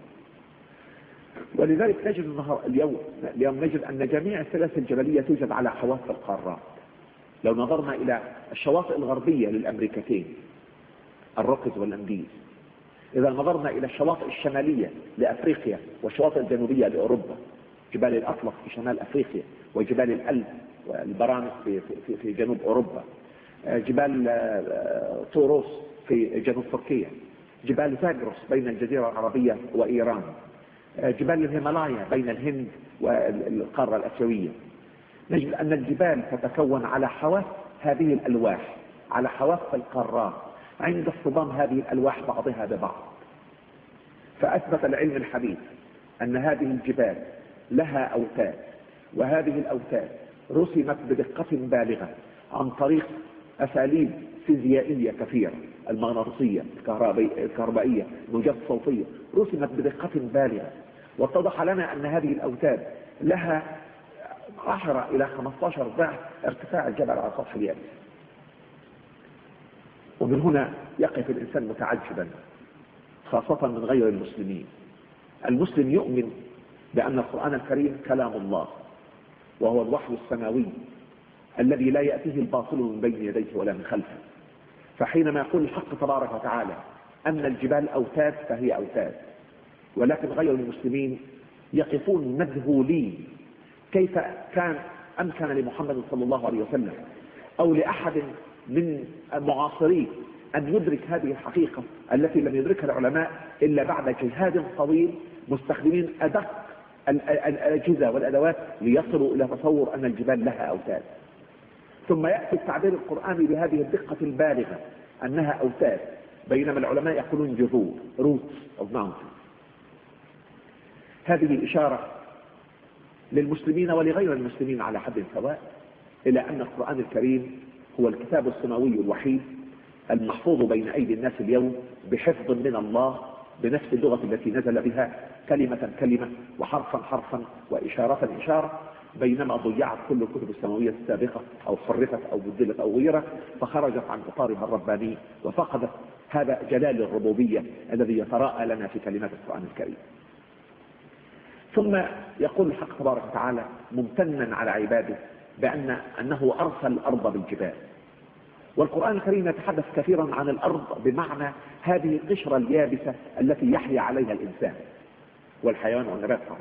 Speaker 2: ولذلك نجد اليوم اليوم نجد أن جميع السلاسل الجبلية توجد على حواف القارات. لو نظرنا إلى الشواطئ الغربية للأمريكتين الروكيز والأنديز، إذا نظرنا إلى الشواطئ الشمالية لأفريقيا والشواطئ الجنوبية لأوروبا، جبال الأطلس في شمال أفريقيا وجبال الألب والبرانس في, في, في جنوب أوروبا، جبال طوروس في جنوب تركيا، جبال زاغروس بين الجزيرة العربية وإيران، جبال الهيمالايا بين الهند والقارة الآسيوية. نجد أن الجبال تتكون على حواف هذه الألواح، على حواف القارات عند اصطدام هذه الألواح بعضها ببعض. فأثبت العلم الحديث أن هذه الجبال لها أوتاد، وهذه الأوتاد رسمت بدقة بالغة عن طريق أساليب فيزيائية كثيرة، المغناطيسية، الكهربائية، الموجات الصوتية، رسمت بدقة بالغة. واتضح لنا أن هذه الأوتاد لها عشرة إلى خمسة عشر ضعف ارتفاع الجبل على سطح اليابس. ومن هنا يقف الإنسان متعجبا، خاصة من غير المسلمين. المسلم يؤمن بأن القرآن الكريم كلام الله، وهو الوحي السماوي الذي لا يأتيه الباطل من بين يديه ولا من خلفه. فحينما يقول الحق تبارك وتعالى أن الجبال أوتاد فهي أوتاد، ولكن غير المسلمين يقفون مذهولين كيف كان أمكن لمحمد صلى الله عليه وسلم أو لأحد من المعاصرين أن يدرك هذه الحقيقة التي لم يدركها العلماء إلا بعد جهاد طويل، مستخدمين أدق الأجهزة والأدوات ليصلوا إلى تصور أن الجبال لها أوتاد. ثم يأتي التعبير القرآني بهذه الدقة البالغة أنها أوتاد، بينما العلماء يقولون جذور roots of mountains. هذه إشارة للمسلمين ولغير المسلمين على حد سواء إلى أن القرآن الكريم هو الكتاب السماوي الوحيد المحفوظ بين أيدي الناس اليوم بحفظ من الله بنفس اللغة التي نزل بها، كلمة كلمة وحرفا حرفا وإشارة إشارة، بينما ضيعت كل الكتب السماوية السابقة أو حرفت أو بدلت أو غيرت فخرجت عن إطارها الرباني وفقدت هذا جلال الربوبية الذي يتراءى لنا في كلمات القرآن الكريم. ثم يقول الحق تبارك وتعالى ممتنا على عباده بأن أنه أرسل الأرض بالجبال. والقرآن الكريم يتحدث كثيرا عن الأرض بمعنى هذه القشرة اليابسة التي يحيا عليها الإنسان والحيوان والنبات طبعا.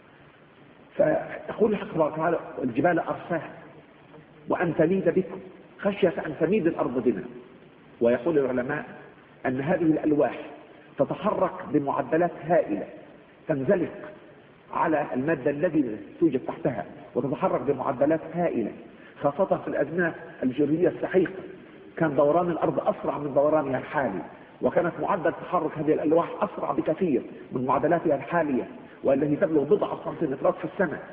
Speaker 2: فيقول الحق تبارك وتعالى الجبال أرساها وأن تميد بكم خشية أن تميد الأرض بنا. ويقول العلماء أن هذه الألواح تتحرك بمعدلات هائلة، تنزلق على المادة التي توجد تحتها وتتحرك بمعدلات هائلة، خاصة في الأزمنة الجيولوجية السحيقة كان دوران الأرض أسرع من دورانها الحالي، وكانت معدل تحرك هذه الألواح أسرع بكثير من معدلاتها الحالية والتي تبلغ بضع سنتيمترات في السنة.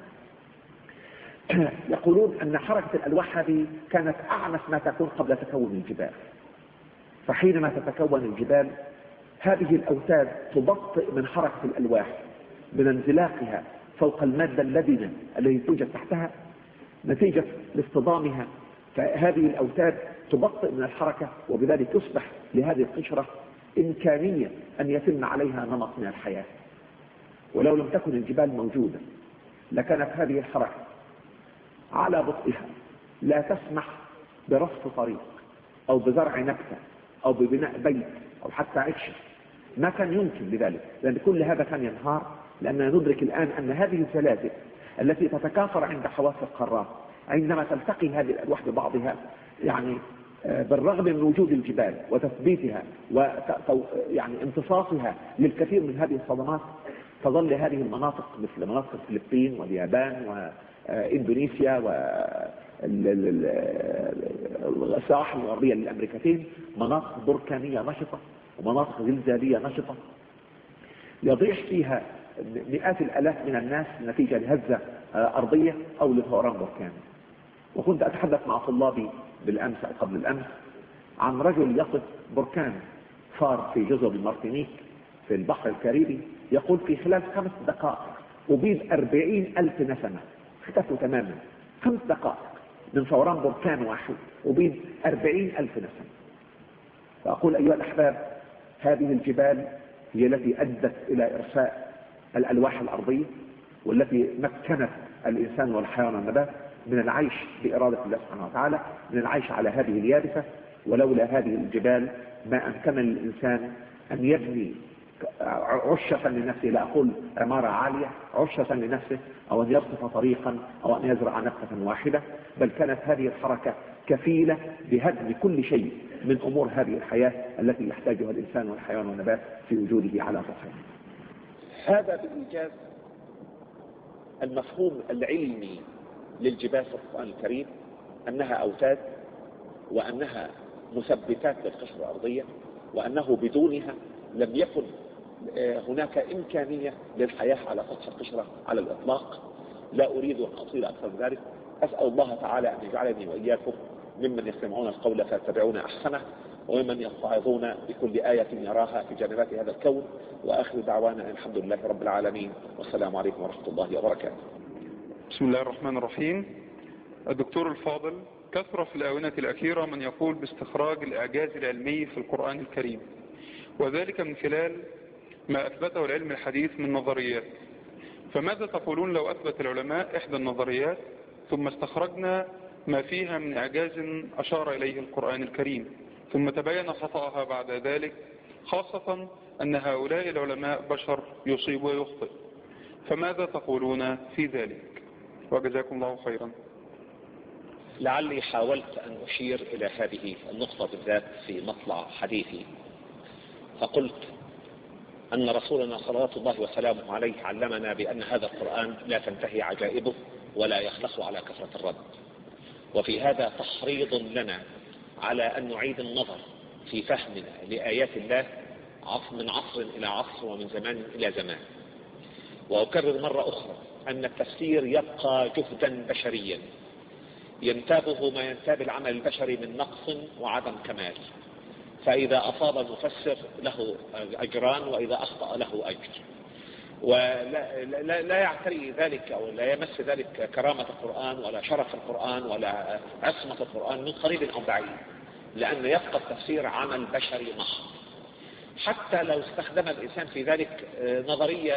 Speaker 2: يقولون أن حركة الألواح هذه كانت أعنف ما تكون قبل تكون الجبال. فحينما تتكون الجبال هذه الأوتاد تبطئ من حركة الألواح من انزلاقها فوق المادة اللبنة التي توجد تحتها نتيجة لاصطدامها، فهذه الأوتاد تبطئ من الحركة، وبذلك تصبح لهذه القشرة إمكانية أن يتم عليها نمط من الحياة. ولو لم تكن الجبال موجودة لكانت هذه الحركة على بطئها لا تسمح برصف طريق أو بزرع نبتة أو ببناء بيت أو حتى عش، ما كان يمكن لذلك، لأن كل هذا كان ينهار. لأننا ندرك الآن أن هذه الزلازل التي تتكاثر عند حواف القارات عندما تلتقي هذه الألواح ببعضها، يعني بالرغم من وجود الجبال وتثبيتها ويعني امتصاصها للكثير من هذه الصدمات، تظل هذه المناطق مثل مناطق الفلبين واليابان وإندونيسيا والسواحل الغربية للأمريكتين مناطق بركانية نشطة ومناطق زلزالية نشطة يضيع فيها مئات الآلاف من الناس نتيجة لهزة أرضية أو لفوران بركاني. وكنت أتحدث مع طلابي بالأمس أو قبل الأمس عن رجل يقف بركان صار في جزر المارتينيك في البحر الكاريبي، يقول في خلال خمس دقائق أبيد أربعين ألف نسمة، اختفوا تماما. خمس دقائق من فوران بركان واحد أبيد أربعين ألف نسمة. فأقول أيها الأحباب هذه الجبال هي التي أدت إلى إرساء الألواح الأرضية، والتي مكنت الإنسان والحيوان والنبات من العيش بإرادة الله سبحانه وتعالى، من العيش على هذه اليابسة. ولولا هذه الجبال ما أمكن للإنسان أن يبني عشة لنفسه، لا أقول عمارة عالية، عشة لنفسه، أو أن يرصف طريقا، أو أن يزرع نبتة واحدة، بل كانت هذه الحركة كفيلة بهدم كل شيء من أمور هذه الحياة التي يحتاجها الإنسان والحيوان والنبات في وجوده على سطحه.
Speaker 1: هذا بالإيجاز المفهوم العلمي للجبال في القرآن الكريم، أنها أوتاد وأنها مثبتات للقشرة الأرضية، وأنه بدونها لم يكن هناك إمكانية للحياة على سطح القشرة على الإطلاق. لا أريد أن أطيل أكثر من ذلك. أسأل الله تعالى أن يجعلني وإياكم ممن يستمعون القول فيتبعون أحسنه، وممن يتعظون بكل آية يراها في جنبات هذا الكون. وآخر دعوانا الحمد لله رب العالمين، والسلام عليكم ورحمة الله وبركاته.
Speaker 3: بسم الله الرحمن الرحيم. الدكتور الفاضل، كثر في الآونة الأخيرة من يقول باستخراج الإعجاز العلمي في القرآن الكريم، وذلك من خلال ما أثبته العلم الحديث من نظريات. فماذا تقولون لو أثبت العلماء إحدى النظريات ثم استخرجنا ما فيها من إعجاز أشار إليه القرآن الكريم، ثم تبين خطأها بعد ذلك، خاصة أن هؤلاء العلماء بشر يصيب ويخطئ، فماذا تقولون في ذلك؟ وجزاكم الله خيرا.
Speaker 4: لعلي حاولت أن أشير إلى هذه النقطة بالذات في مطلع حديثي، فقلت أن رسولنا صلوات الله وسلامه عليه علمنا بأن هذا القرآن لا تنتهي عجائبه ولا يخلص على كثرة الرد، وفي هذا تحريض لنا على أن نعيد النظر في فهمنا لآيات الله من عصر إلى عصر ومن زمان إلى زمان. وأكرر مرة أخرى أن التفسير يبقى جهدا بشريا ينتابه ما ينتاب العمل البشري من نقص وعدم كمال، فإذا أصاب المفسر له أجران وإذا أخطأ له أجر، ولا لا, لا يعتري ذلك أو لا يمس ذلك كرامة القرآن ولا شرف القرآن ولا عصمة القرآن من قريب أو بعيد، لأن يبقى التفسير عمل بشري محض. حتى لو استخدم الإنسان في ذلك نظرية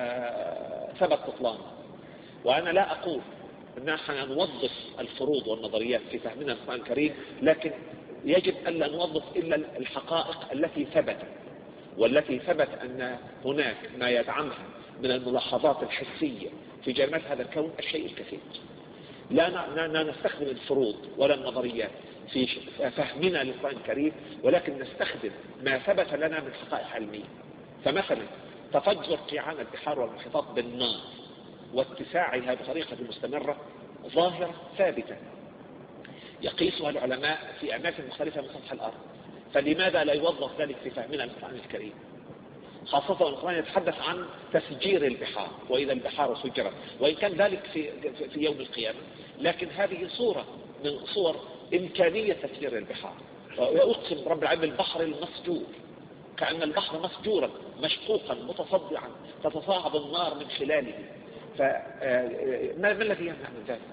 Speaker 4: ثبت بطلان، وأنا لا أقول أن نحن نوظف الفروض والنظريات في فهمنا القرآن الكريم، لكن يجب ألا نوظف إلا الحقائق التي ثبت والتي ثبت أن هناك ما يدعمها من الملاحظات الحسية في جمال هذا الكون الشيء الكثير. لا نستخدم الفروض ولا النظريات في فهمنا للقرآن الكريم، ولكن نستخدم ما ثبت لنا من حقائق علمية. فمثلا تفجر قيعان البحار والمحيطات بالنار واتساعها بطريقة مستمرة ظاهرة ثابتة يقيسها العلماء في أماكن مختلفة من سطح الأرض، فلماذا لا يوظف ذلك في فهمنا للقرآن الكريم؟ خاصة القرآن يتحدث عن تسجير البحار وإذا البحار سجرت، وإن كان ذلك في, في يوم القيامة، لكن هذه صورة من صور إمكانية تسجير البحار. ويقسم رب العالمين البحر المسجور، كأن البحر مسجورا مشقوقا متصدعا تتصاعد النار من خلاله، فما الذي يمنع من ذلك؟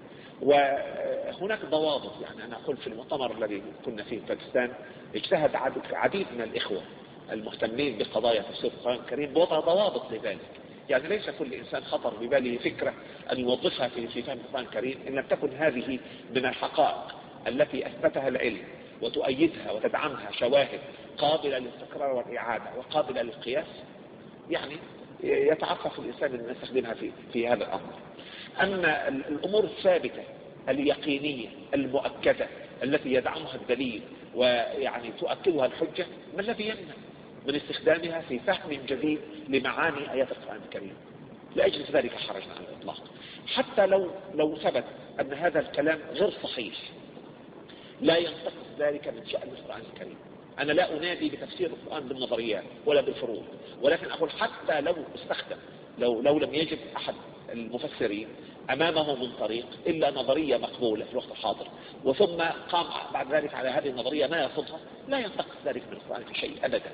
Speaker 4: وهناك ضوابط. يعني أنا أقول في المؤتمر الذي كنا فيه في باكستان اجتهد عديد من الإخوة المهتمين بقضايا تفسير القرآن الكريم بوضع ضوابط لذلك. يعني ليس كل إنسان خطر بباله فكرة أن يوظفها في في فهم القرآن الكريم إن لم تكن هذه من الحقائق التي أثبتها العلم وتؤيدها وتدعمها شواهد قابلة للتكرار والإعادة وقابلة للقياس، يعني يتعفف الإنسان أن يستخدمها في في هذا الأمر. أما الأمور الثابتة اليقينية المؤكدة التي يدعمها الدليل ويعني تؤكدها الحجة، ما الذي يمنع من استخدامها في فهم جديد لمعاني آيات القرآن الكريم؟ لأجل ذلك حرجنا على الإطلاق. حتى لو لو ثبت أن هذا الكلام غير صحيح لا ينتقص ذلك من شأن القرآن الكريم. أنا لا أنادي بتفسير القرآن بالنظريات ولا بالفروض، ولكن أقول حتى لو استخدم لو لو لم يجد أحد المفسرين أمامه من طريق إلا نظرية مقبولة في الوقت الحاضر، وثم قام بعد ذلك على هذه النظرية ما يرفضها، لا ينتقص ذلك من القرآن في شيء أبدا.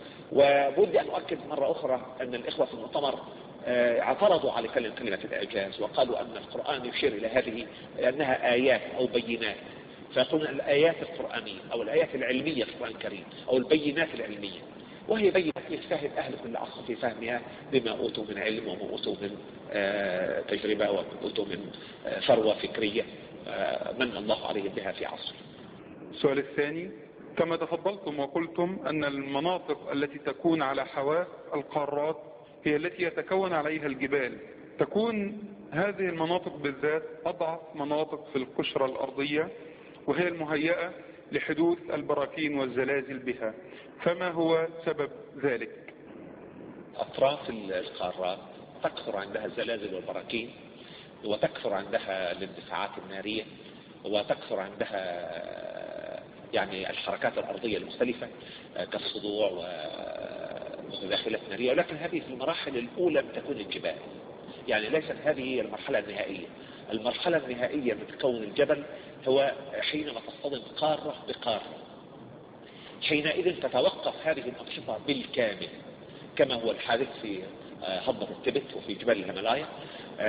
Speaker 4: وبدي أن أؤكد مرة أخرى أن الإخوة في المؤتمر اعترضوا على كلمة كلمة الإعجاز، وقالوا أن القرآن يشير إلى هذه أنها آيات أو بينات، فيقولون الآيات القرآنية أو الآيات العلمية في القرآن الكريم أو البينات العلمية، وهي بينات يجتهد أهل كل عصر في فهمها بما أوتوا من علم وما أوتوا من تجربة وما أوتوا من ثروة فكرية من الله عليه بها في عصر.
Speaker 3: السؤال الثاني: كما تفضلتم وقلتم أن المناطق التي تكون على حواف القارات هي التي يتكون عليها الجبال، تكون هذه المناطق بالذات أضعف مناطق في القشرة الأرضية وهي المهيئة لحدوث البراكين والزلازل بها، فما هو سبب ذلك؟
Speaker 4: أطراف القارات تكثر عندها الزلازل والبراكين، وتكثر عندها الاندفاعات النارية، وتكثر عندها يعني الحركات الأرضية المختلفة كالصدوع ومتداخلات نارية، ولكن هذه في المراحل الأولى بتكون الجبال، يعني ليست هذه المرحلة النهائية. المرحلة النهائية من تكون الجبل هو حينما تصطدم قارة بقارة، حينئذ تتوقف هذه الأنشطة بالكامل، كما هو الحادث في هضبة التبت وفي جبال الهيمالايا،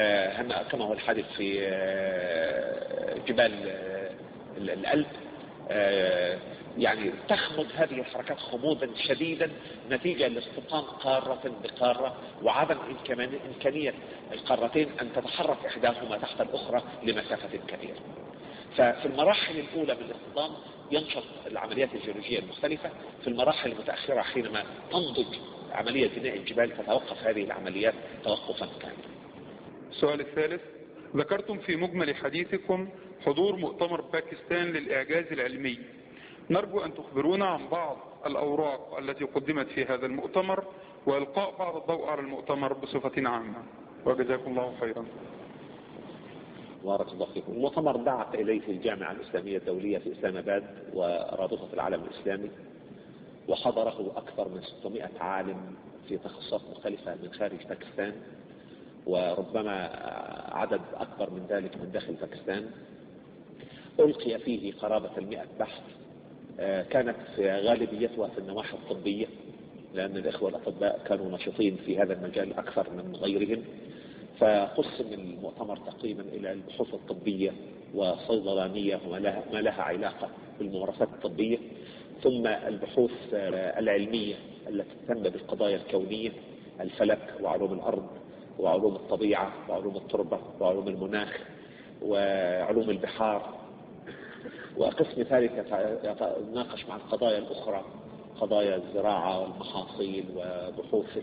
Speaker 4: كما هو الحادث في جبال الألب، يعني تخمد هذه الحركات خمودا شديدا نتيجة لاصطدام قارة بقارة وعدم إمكانية القارتين أن تتحرك إحداهما تحت الأخرى لمسافة كبيرة. ففي المراحل الأولى من الاصطدام ينشط العمليات الجيولوجية المختلفة. في المراحل المتأخرة حينما تنضج عملية بناء الجبال تتوقف هذه العمليات توقفا كاملا.
Speaker 3: السؤال الثالث: ذكرتم في مجمل حديثكم حضور مؤتمر باكستان للإعجاز العلمي، نرجو أن تخبرونا عن بعض الأوراق التي قدمت في هذا المؤتمر وإلقاء بعض الضوء على المؤتمر بصفة عامة، وجزاكم الله خيرا.
Speaker 4: بارك الله فيكم. المؤتمر دعت إليه الجامعة الإسلامية الدولية في إسلام آباد ورابطة العالم الإسلامي، وحضره أكثر من ستمائة عالم في تخصصات مختلفة من خارج باكستان، وربما عدد أكبر من ذلك من داخل باكستان. ألقي فيه قرابة المئة بحث، كانت غالبيتها في النواحي الطبية لأن الإخوة الأطباء كانوا نشطين في هذا المجال أكثر من غيرهم. فقسم المؤتمر تقريبا إلى البحوث الطبية وصيدلانية وما لها, ما لها علاقة بالممارسات الطبية، ثم البحوث العلمية التي تهتم بالقضايا الكونية، الفلك وعلوم الأرض وعلوم الطبيعة وعلوم التربة وعلوم المناخ وعلوم البحار. وقسم ثالث يتناقش مع القضايا الأخرى، قضايا الزراعة والمحاصيل وبحوث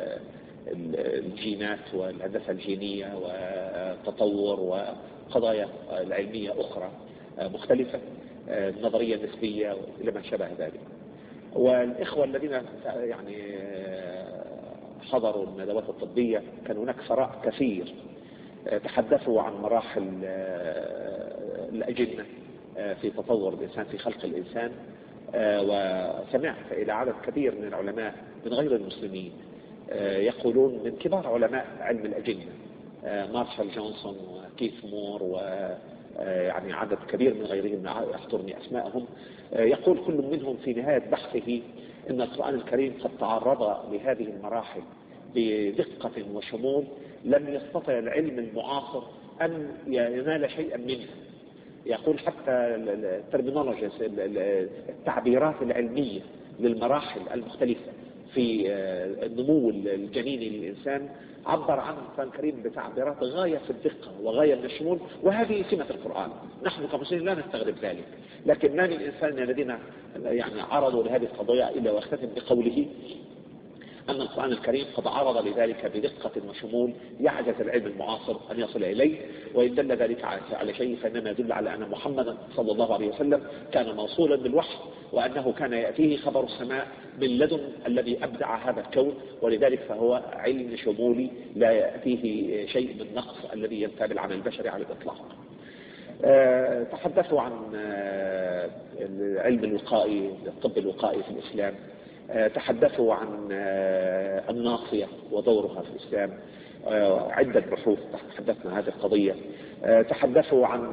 Speaker 4: الجينات والهندسة الجينية والتطور وقضايا العلمية أخرى مختلفة، النظرية النسبية إلى ما شابه ذلك. والإخوة الذين يعني حضروا الندوات الطبية كان هناك ثراء كثير، تحدثوا عن مراحل الأجنة في تطور الإنسان في خلق الإنسان، وسمعت إلى عدد كبير من العلماء من غير المسلمين يقولون، من كبار علماء علم الأجنة مارشال جونسون وكيث مور ويعني عدد كبير من غيرهم لا يحضرني أسماءهم، يقول كل منهم في نهاية بحثه إن القرآن الكريم قد تعرض لهذه المراحل بدقة وشمول لم يستطع العلم المعاصر أن ينال شيئا منها. يقول حتى الترمينولوجيز التعبيرات العلمية للمراحل المختلفة في النمو الجنيني للإنسان عبر عنه القرآن الكريم بتعبيرات غاية في الدقة وغاية من الشمول، وهذه سمة القرآن. نحن كمسلمين لا نستغرب ذلك، لكن ما من الإنسان الذين يعني عرضوا لهذه القضايا إلا واختتم بقوله أن القرآن الكريم قد عرض لذلك بدقة وشمول يعجز العلم المعاصر أن يصل إليه. وإن دل ذلك على شيء فإنما يدل على أن محمدا صلى الله عليه وسلم كان موصولا بالوحي، وأنه كان يأتيه خبر السماء من لدن الذي أبدع هذا الكون، ولذلك فهو علم شمولي لا يأتيه شيء من نقص الذي ينتاب العمل البشري على الإطلاق. أه تحدثوا عن أه العلم الوقائي، الطب الوقائي في الإسلام، أه تحدثوا عن أه الناصية ودورها في الإسلام، أه عدة بحوث تحدثنا هذه القضية. أه تحدثوا عن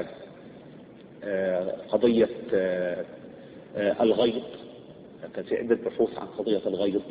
Speaker 4: أه قضية أه الغيض، كان في عدة بحوث عن قضية الغيض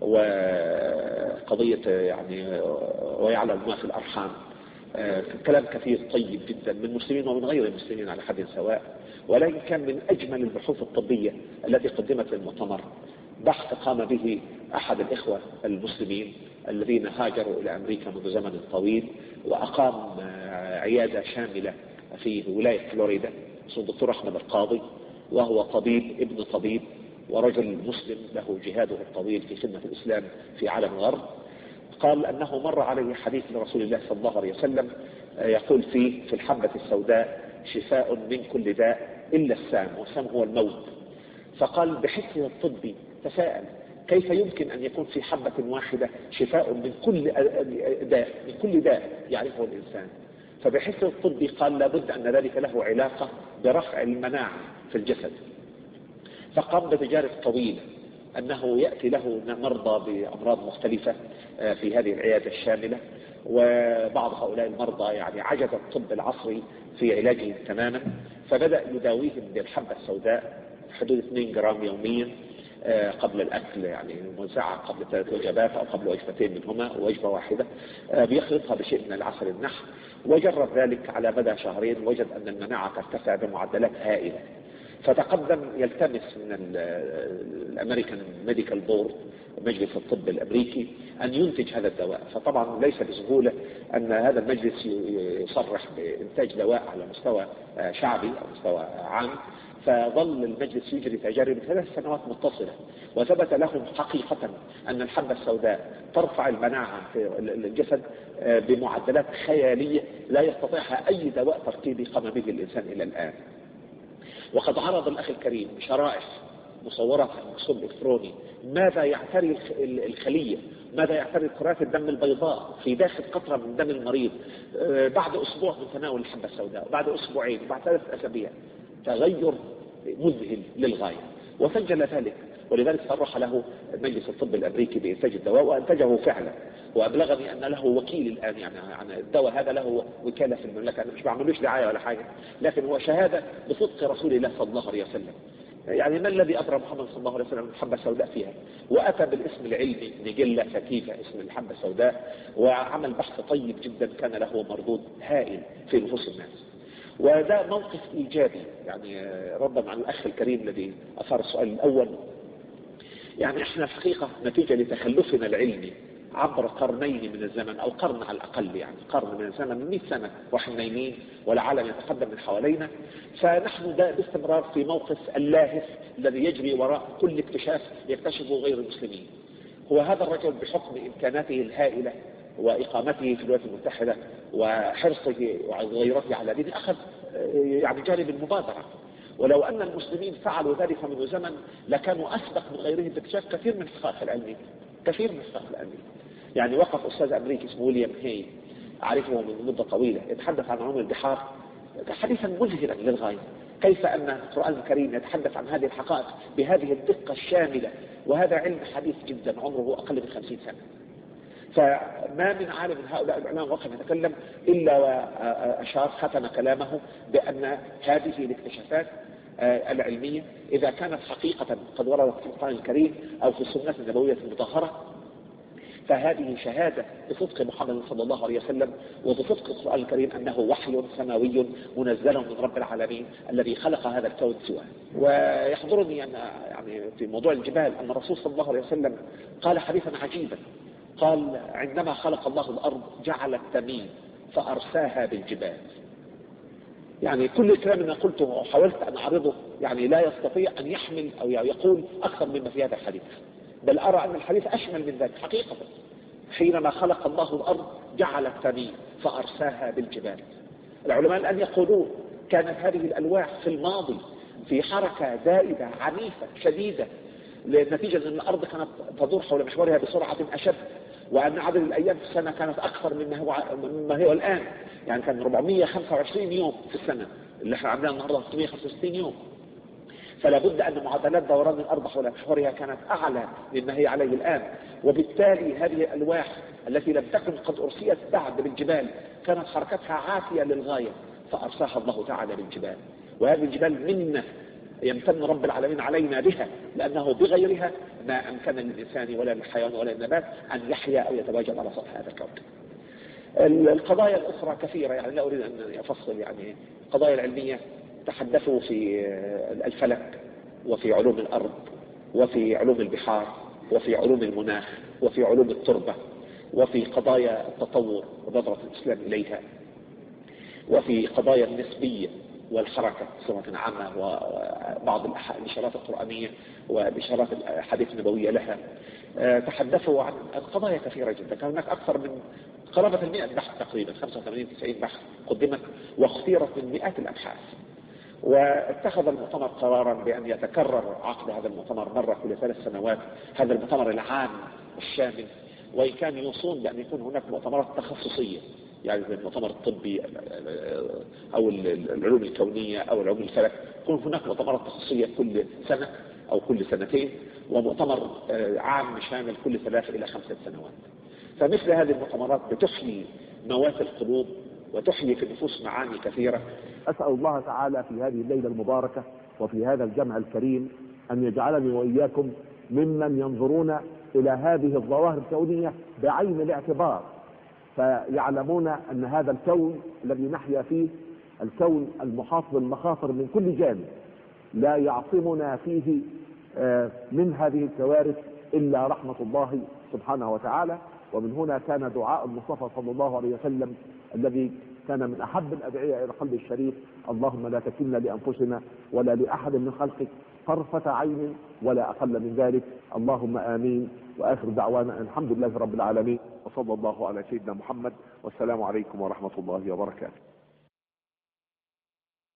Speaker 4: وقضية يعني ويعلم ما في الأرحام. كلام كثير طيب جدا من مسلمين ومن غير المسلمين على حد سواء. ولكن كان من أجمل البحوث الطبية التي قدمت للمؤتمر بحث قام به أحد الإخوة المسلمين الذين هاجروا إلى أمريكا منذ زمن طويل، وأقام عيادة شاملة في ولاية فلوريدا، اسمه الدكتور أحمد القاضي، وهو طبيب ابن طبيب ورجل مسلم له جهاده الطويل في خدمة الإسلام في عالم الغرب. قال أنه مر عليه حديث لرسول الله صلى الله عليه وسلم يقول فيه: في الحبة السوداء شفاء من كل داء إلا السام، والسام هو الموت. فقال بحسه الطبي تساءل كيف يمكن أن يكون في حبة واحدة شفاء من كل داء من كل داء يعرفه الإنسان؟ فبحسه الطبي قال لابد أن ذلك له علاقة برفع المناعة في الجسد. فقام بتجارب طويلة أنه يأتي له مرضى بأمراض مختلفة في هذه العيادة الشاملة، وبعض هؤلاء المرضى يعني عجز الطب العصري في علاجهم تماما، فبدأ يداويهم بالحبة السوداء حدود اثنين جرام يوميا قبل الأكل، يعني موزعة قبل ثلاث وجبات أو قبل وجبتين منهما وجبة واحدة، بيخلطها بشيء من العسل النحل، وجرب ذلك على مدى شهرين، وجد أن المناعة ترتفع بمعدلات هائلة. فتقدم يلتمس من الامريكان ميديكال بورد مجلس الطب الامريكي ان ينتج هذا الدواء. فطبعا ليس بسهولة ان هذا المجلس يصرح بانتاج دواء على مستوى شعبي او مستوى عام، فظل المجلس يجري تجارب ثلاث سنوات متصلة، وثبت لهم حقيقة أن الحبة السوداء ترفع المناعة في الجسد بمعدلات خيالية لا يستطيعها أي دواء تركيبي قام به الإنسان إلى الآن. وقد عرض الأخ الكريم شرائح مصورة في المكسور الإلكتروني ماذا يعتري الخلية، ماذا يعتري كرات الدم البيضاء في داخل قطرة من دم المريض بعد أسبوع من تناول الحبة السوداء، بعد أسبوعين، بعد ثلاث أسابيع، تغير مذهل للغاية، وسجل ذلك. ولذلك صرح له مجلس الطب الأمريكي بإنتاج الدواء، وأنتجه فعلا، وأبلغني أن له وكيل الآن، يعني عن الدواء هذا له وكالة في المملكة. أنا مش بعملوش دعاية ولا حاجة، لكن هو شهادة بصدق رسول الله صلى الله عليه وسلم. يعني ما الذي أبرى محمد صلى الله عليه وسلم الحبة السوداء فيها؟ وأتى بالاسم العلمي نيجيلا ساتيفا، اسم الحبة السوداء، وعمل بحث طيب جدا كان له مردود هائل في نفوس الناس. وده موقف إيجابي، يعني ردا على الأخ الكريم الذي أثار السؤال الأول. يعني احنا الحقيقة نتيجة لتخلفنا العلمي عبر قرنين من الزمن، أو قرن على الأقل، يعني قرن من الزمن، من مئة سنة واحنا نايمين والعالم يتقدم من حوالينا، فنحن ده باستمرار في موقف اللاهف الذي يجري وراء كل اكتشاف يكتشفه غير المسلمين. هو هذا الرجل بحكم إمكاناته الهائلة وإقامته في الولايات المتحدة وحرصه وغيرته على دينه أخذ يعني جانب المبادرة، ولو أن المسلمين فعلوا ذلك منذ زمن لكانوا أسبق من غيرهم باكتشاف كثير من الحقائق العلمية، كثير من الحقائق العلمية. يعني وقف أستاذ أمريكي اسمه ويليام هاي، أعرفه من مدة طويلة، يتحدث عن علوم البحار حديثا مذهلا للغاية، كيف أن القرآن الكريم يتحدث عن هذه الحقائق بهذه الدقة الشاملة، وهذا علم حديث جدا عمره أقل من خمسين سنة. فما من عالم من هؤلاء العلماء وقف يتكلم إلا وأشار ختم كلامه بأن هذه الاكتشافات العلمية إذا كانت حقيقة قد وردت في القرآن الكريم أو في السنة النبوية المطهرة، فهذه شهادة بصدق محمد صلى الله عليه وسلم وبصدق القرآن الكريم أنه وحي سماوي منزل من رب العالمين الذي خلق هذا الكون سواه. ويحضرني أن يعني في موضوع الجبال أن الرسول صلى الله عليه وسلم قال حديثا عجيبا، قال عندما خلق الله الأرض جعل التميم فأرساها بالجبال. يعني كل الكلام اللي قلته وحاولت أن أعرضه يعني لا يستطيع أن يحمل أو يقول أكثر مما في هذا الحديث، بل أرى أن الحديث أشمل من ذلك حقيقة. حينما خلق الله الأرض جعل التميم فأرساها بالجبال. العلماء الآن يقولون كانت هذه الألواح في الماضي في حركة زائدة عنيفة شديدة، نتيجة أن الأرض كانت تدور حول محورها بسرعة أشد، وأن عدد الأيام في السنة كانت أكثر مما هو مما هو الآن، يعني كان أربعمئة وخمسة وعشرين يوم في السنة، اللي احنا عندنا النهارده ستمئة وخمسة وستين يوم. فلا بد أن معادلات دوران الأرض حول محورها كانت أعلى مما هي عليه الآن، وبالتالي هذه الألواح التي لم تكن قد أرسيت بعد بالجبال كانت حركتها عافية للغاية، فأرساها الله تعالى بالجبال. وهذه الجبال منا يمتن رب العالمين علينا بها، لأنه بغيرها ما أمكن للإنسان ولا للحيوان ولا للنبات أن يحيا أو يتواجد على سطح هذا الكون. القضايا الأخرى كثيرة، يعني لا أريد أن أفصل، يعني القضايا العلمية تحدثوا في الفلك وفي علوم الأرض وفي علوم البحار وفي علوم المناخ وفي علوم التربة وفي قضايا التطور ونظرة الإسلام إليها وفي قضايا النسبية والحركة بصفة عامة وبعض الإشارات القرآنية والإشارات الحديث النبوية لها. تحدثوا عن قضايا كثيرة جدا، كان هناك أكثر من قرابة المئة بحث تقريبا، خمسة وثمانين تسعين بحث قدمت واختيرت من مئات الأبحاث. واتخذ المؤتمر قرارا بأن يتكرر عقد هذا المؤتمر مرة كل ثلاث سنوات، هذا المؤتمر العام الشامل، وإن كان يوصون بأن يكون هناك مؤتمرات تخصصية، يعني زي المؤتمر الطبي أو العلوم الكونية أو العلوم الفلك، يكون هناك مؤتمرات تخصصية كل سنة أو كل سنتين، ومؤتمر عام شامل كل ثلاث إلى خمسة سنوات. فمثل هذه المؤتمرات بتحيي موات القلوب وتحيي في النفوس معاني كثيرة.
Speaker 2: أسأل الله تعالى في هذه الليلة المباركة وفي هذا الجمع الكريم أن يجعلني وإياكم ممن ينظرون إلى هذه الظواهر الكونية بعين الاعتبار، فيعلمون أن هذا الكون الذي نحيا فيه الكون المحاط بالمخاطر من كل جانب، لا يعصمنا فيه من هذه الكوارث إلا رحمة الله سبحانه وتعالى. ومن هنا كان دعاء المصطفى صلى الله عليه وسلم الذي كان من أحب الأدعية إلى قلب الشريف: اللهم لا تكلنا لأنفسنا ولا لأحد من خلقك طرفة عين ولا أقل من ذلك، اللهم آمين. وآخر دعوانا الحمد لله رب العالمين، وصلى الله على سيدنا محمد، والسلام عليكم ورحمة الله وبركاته.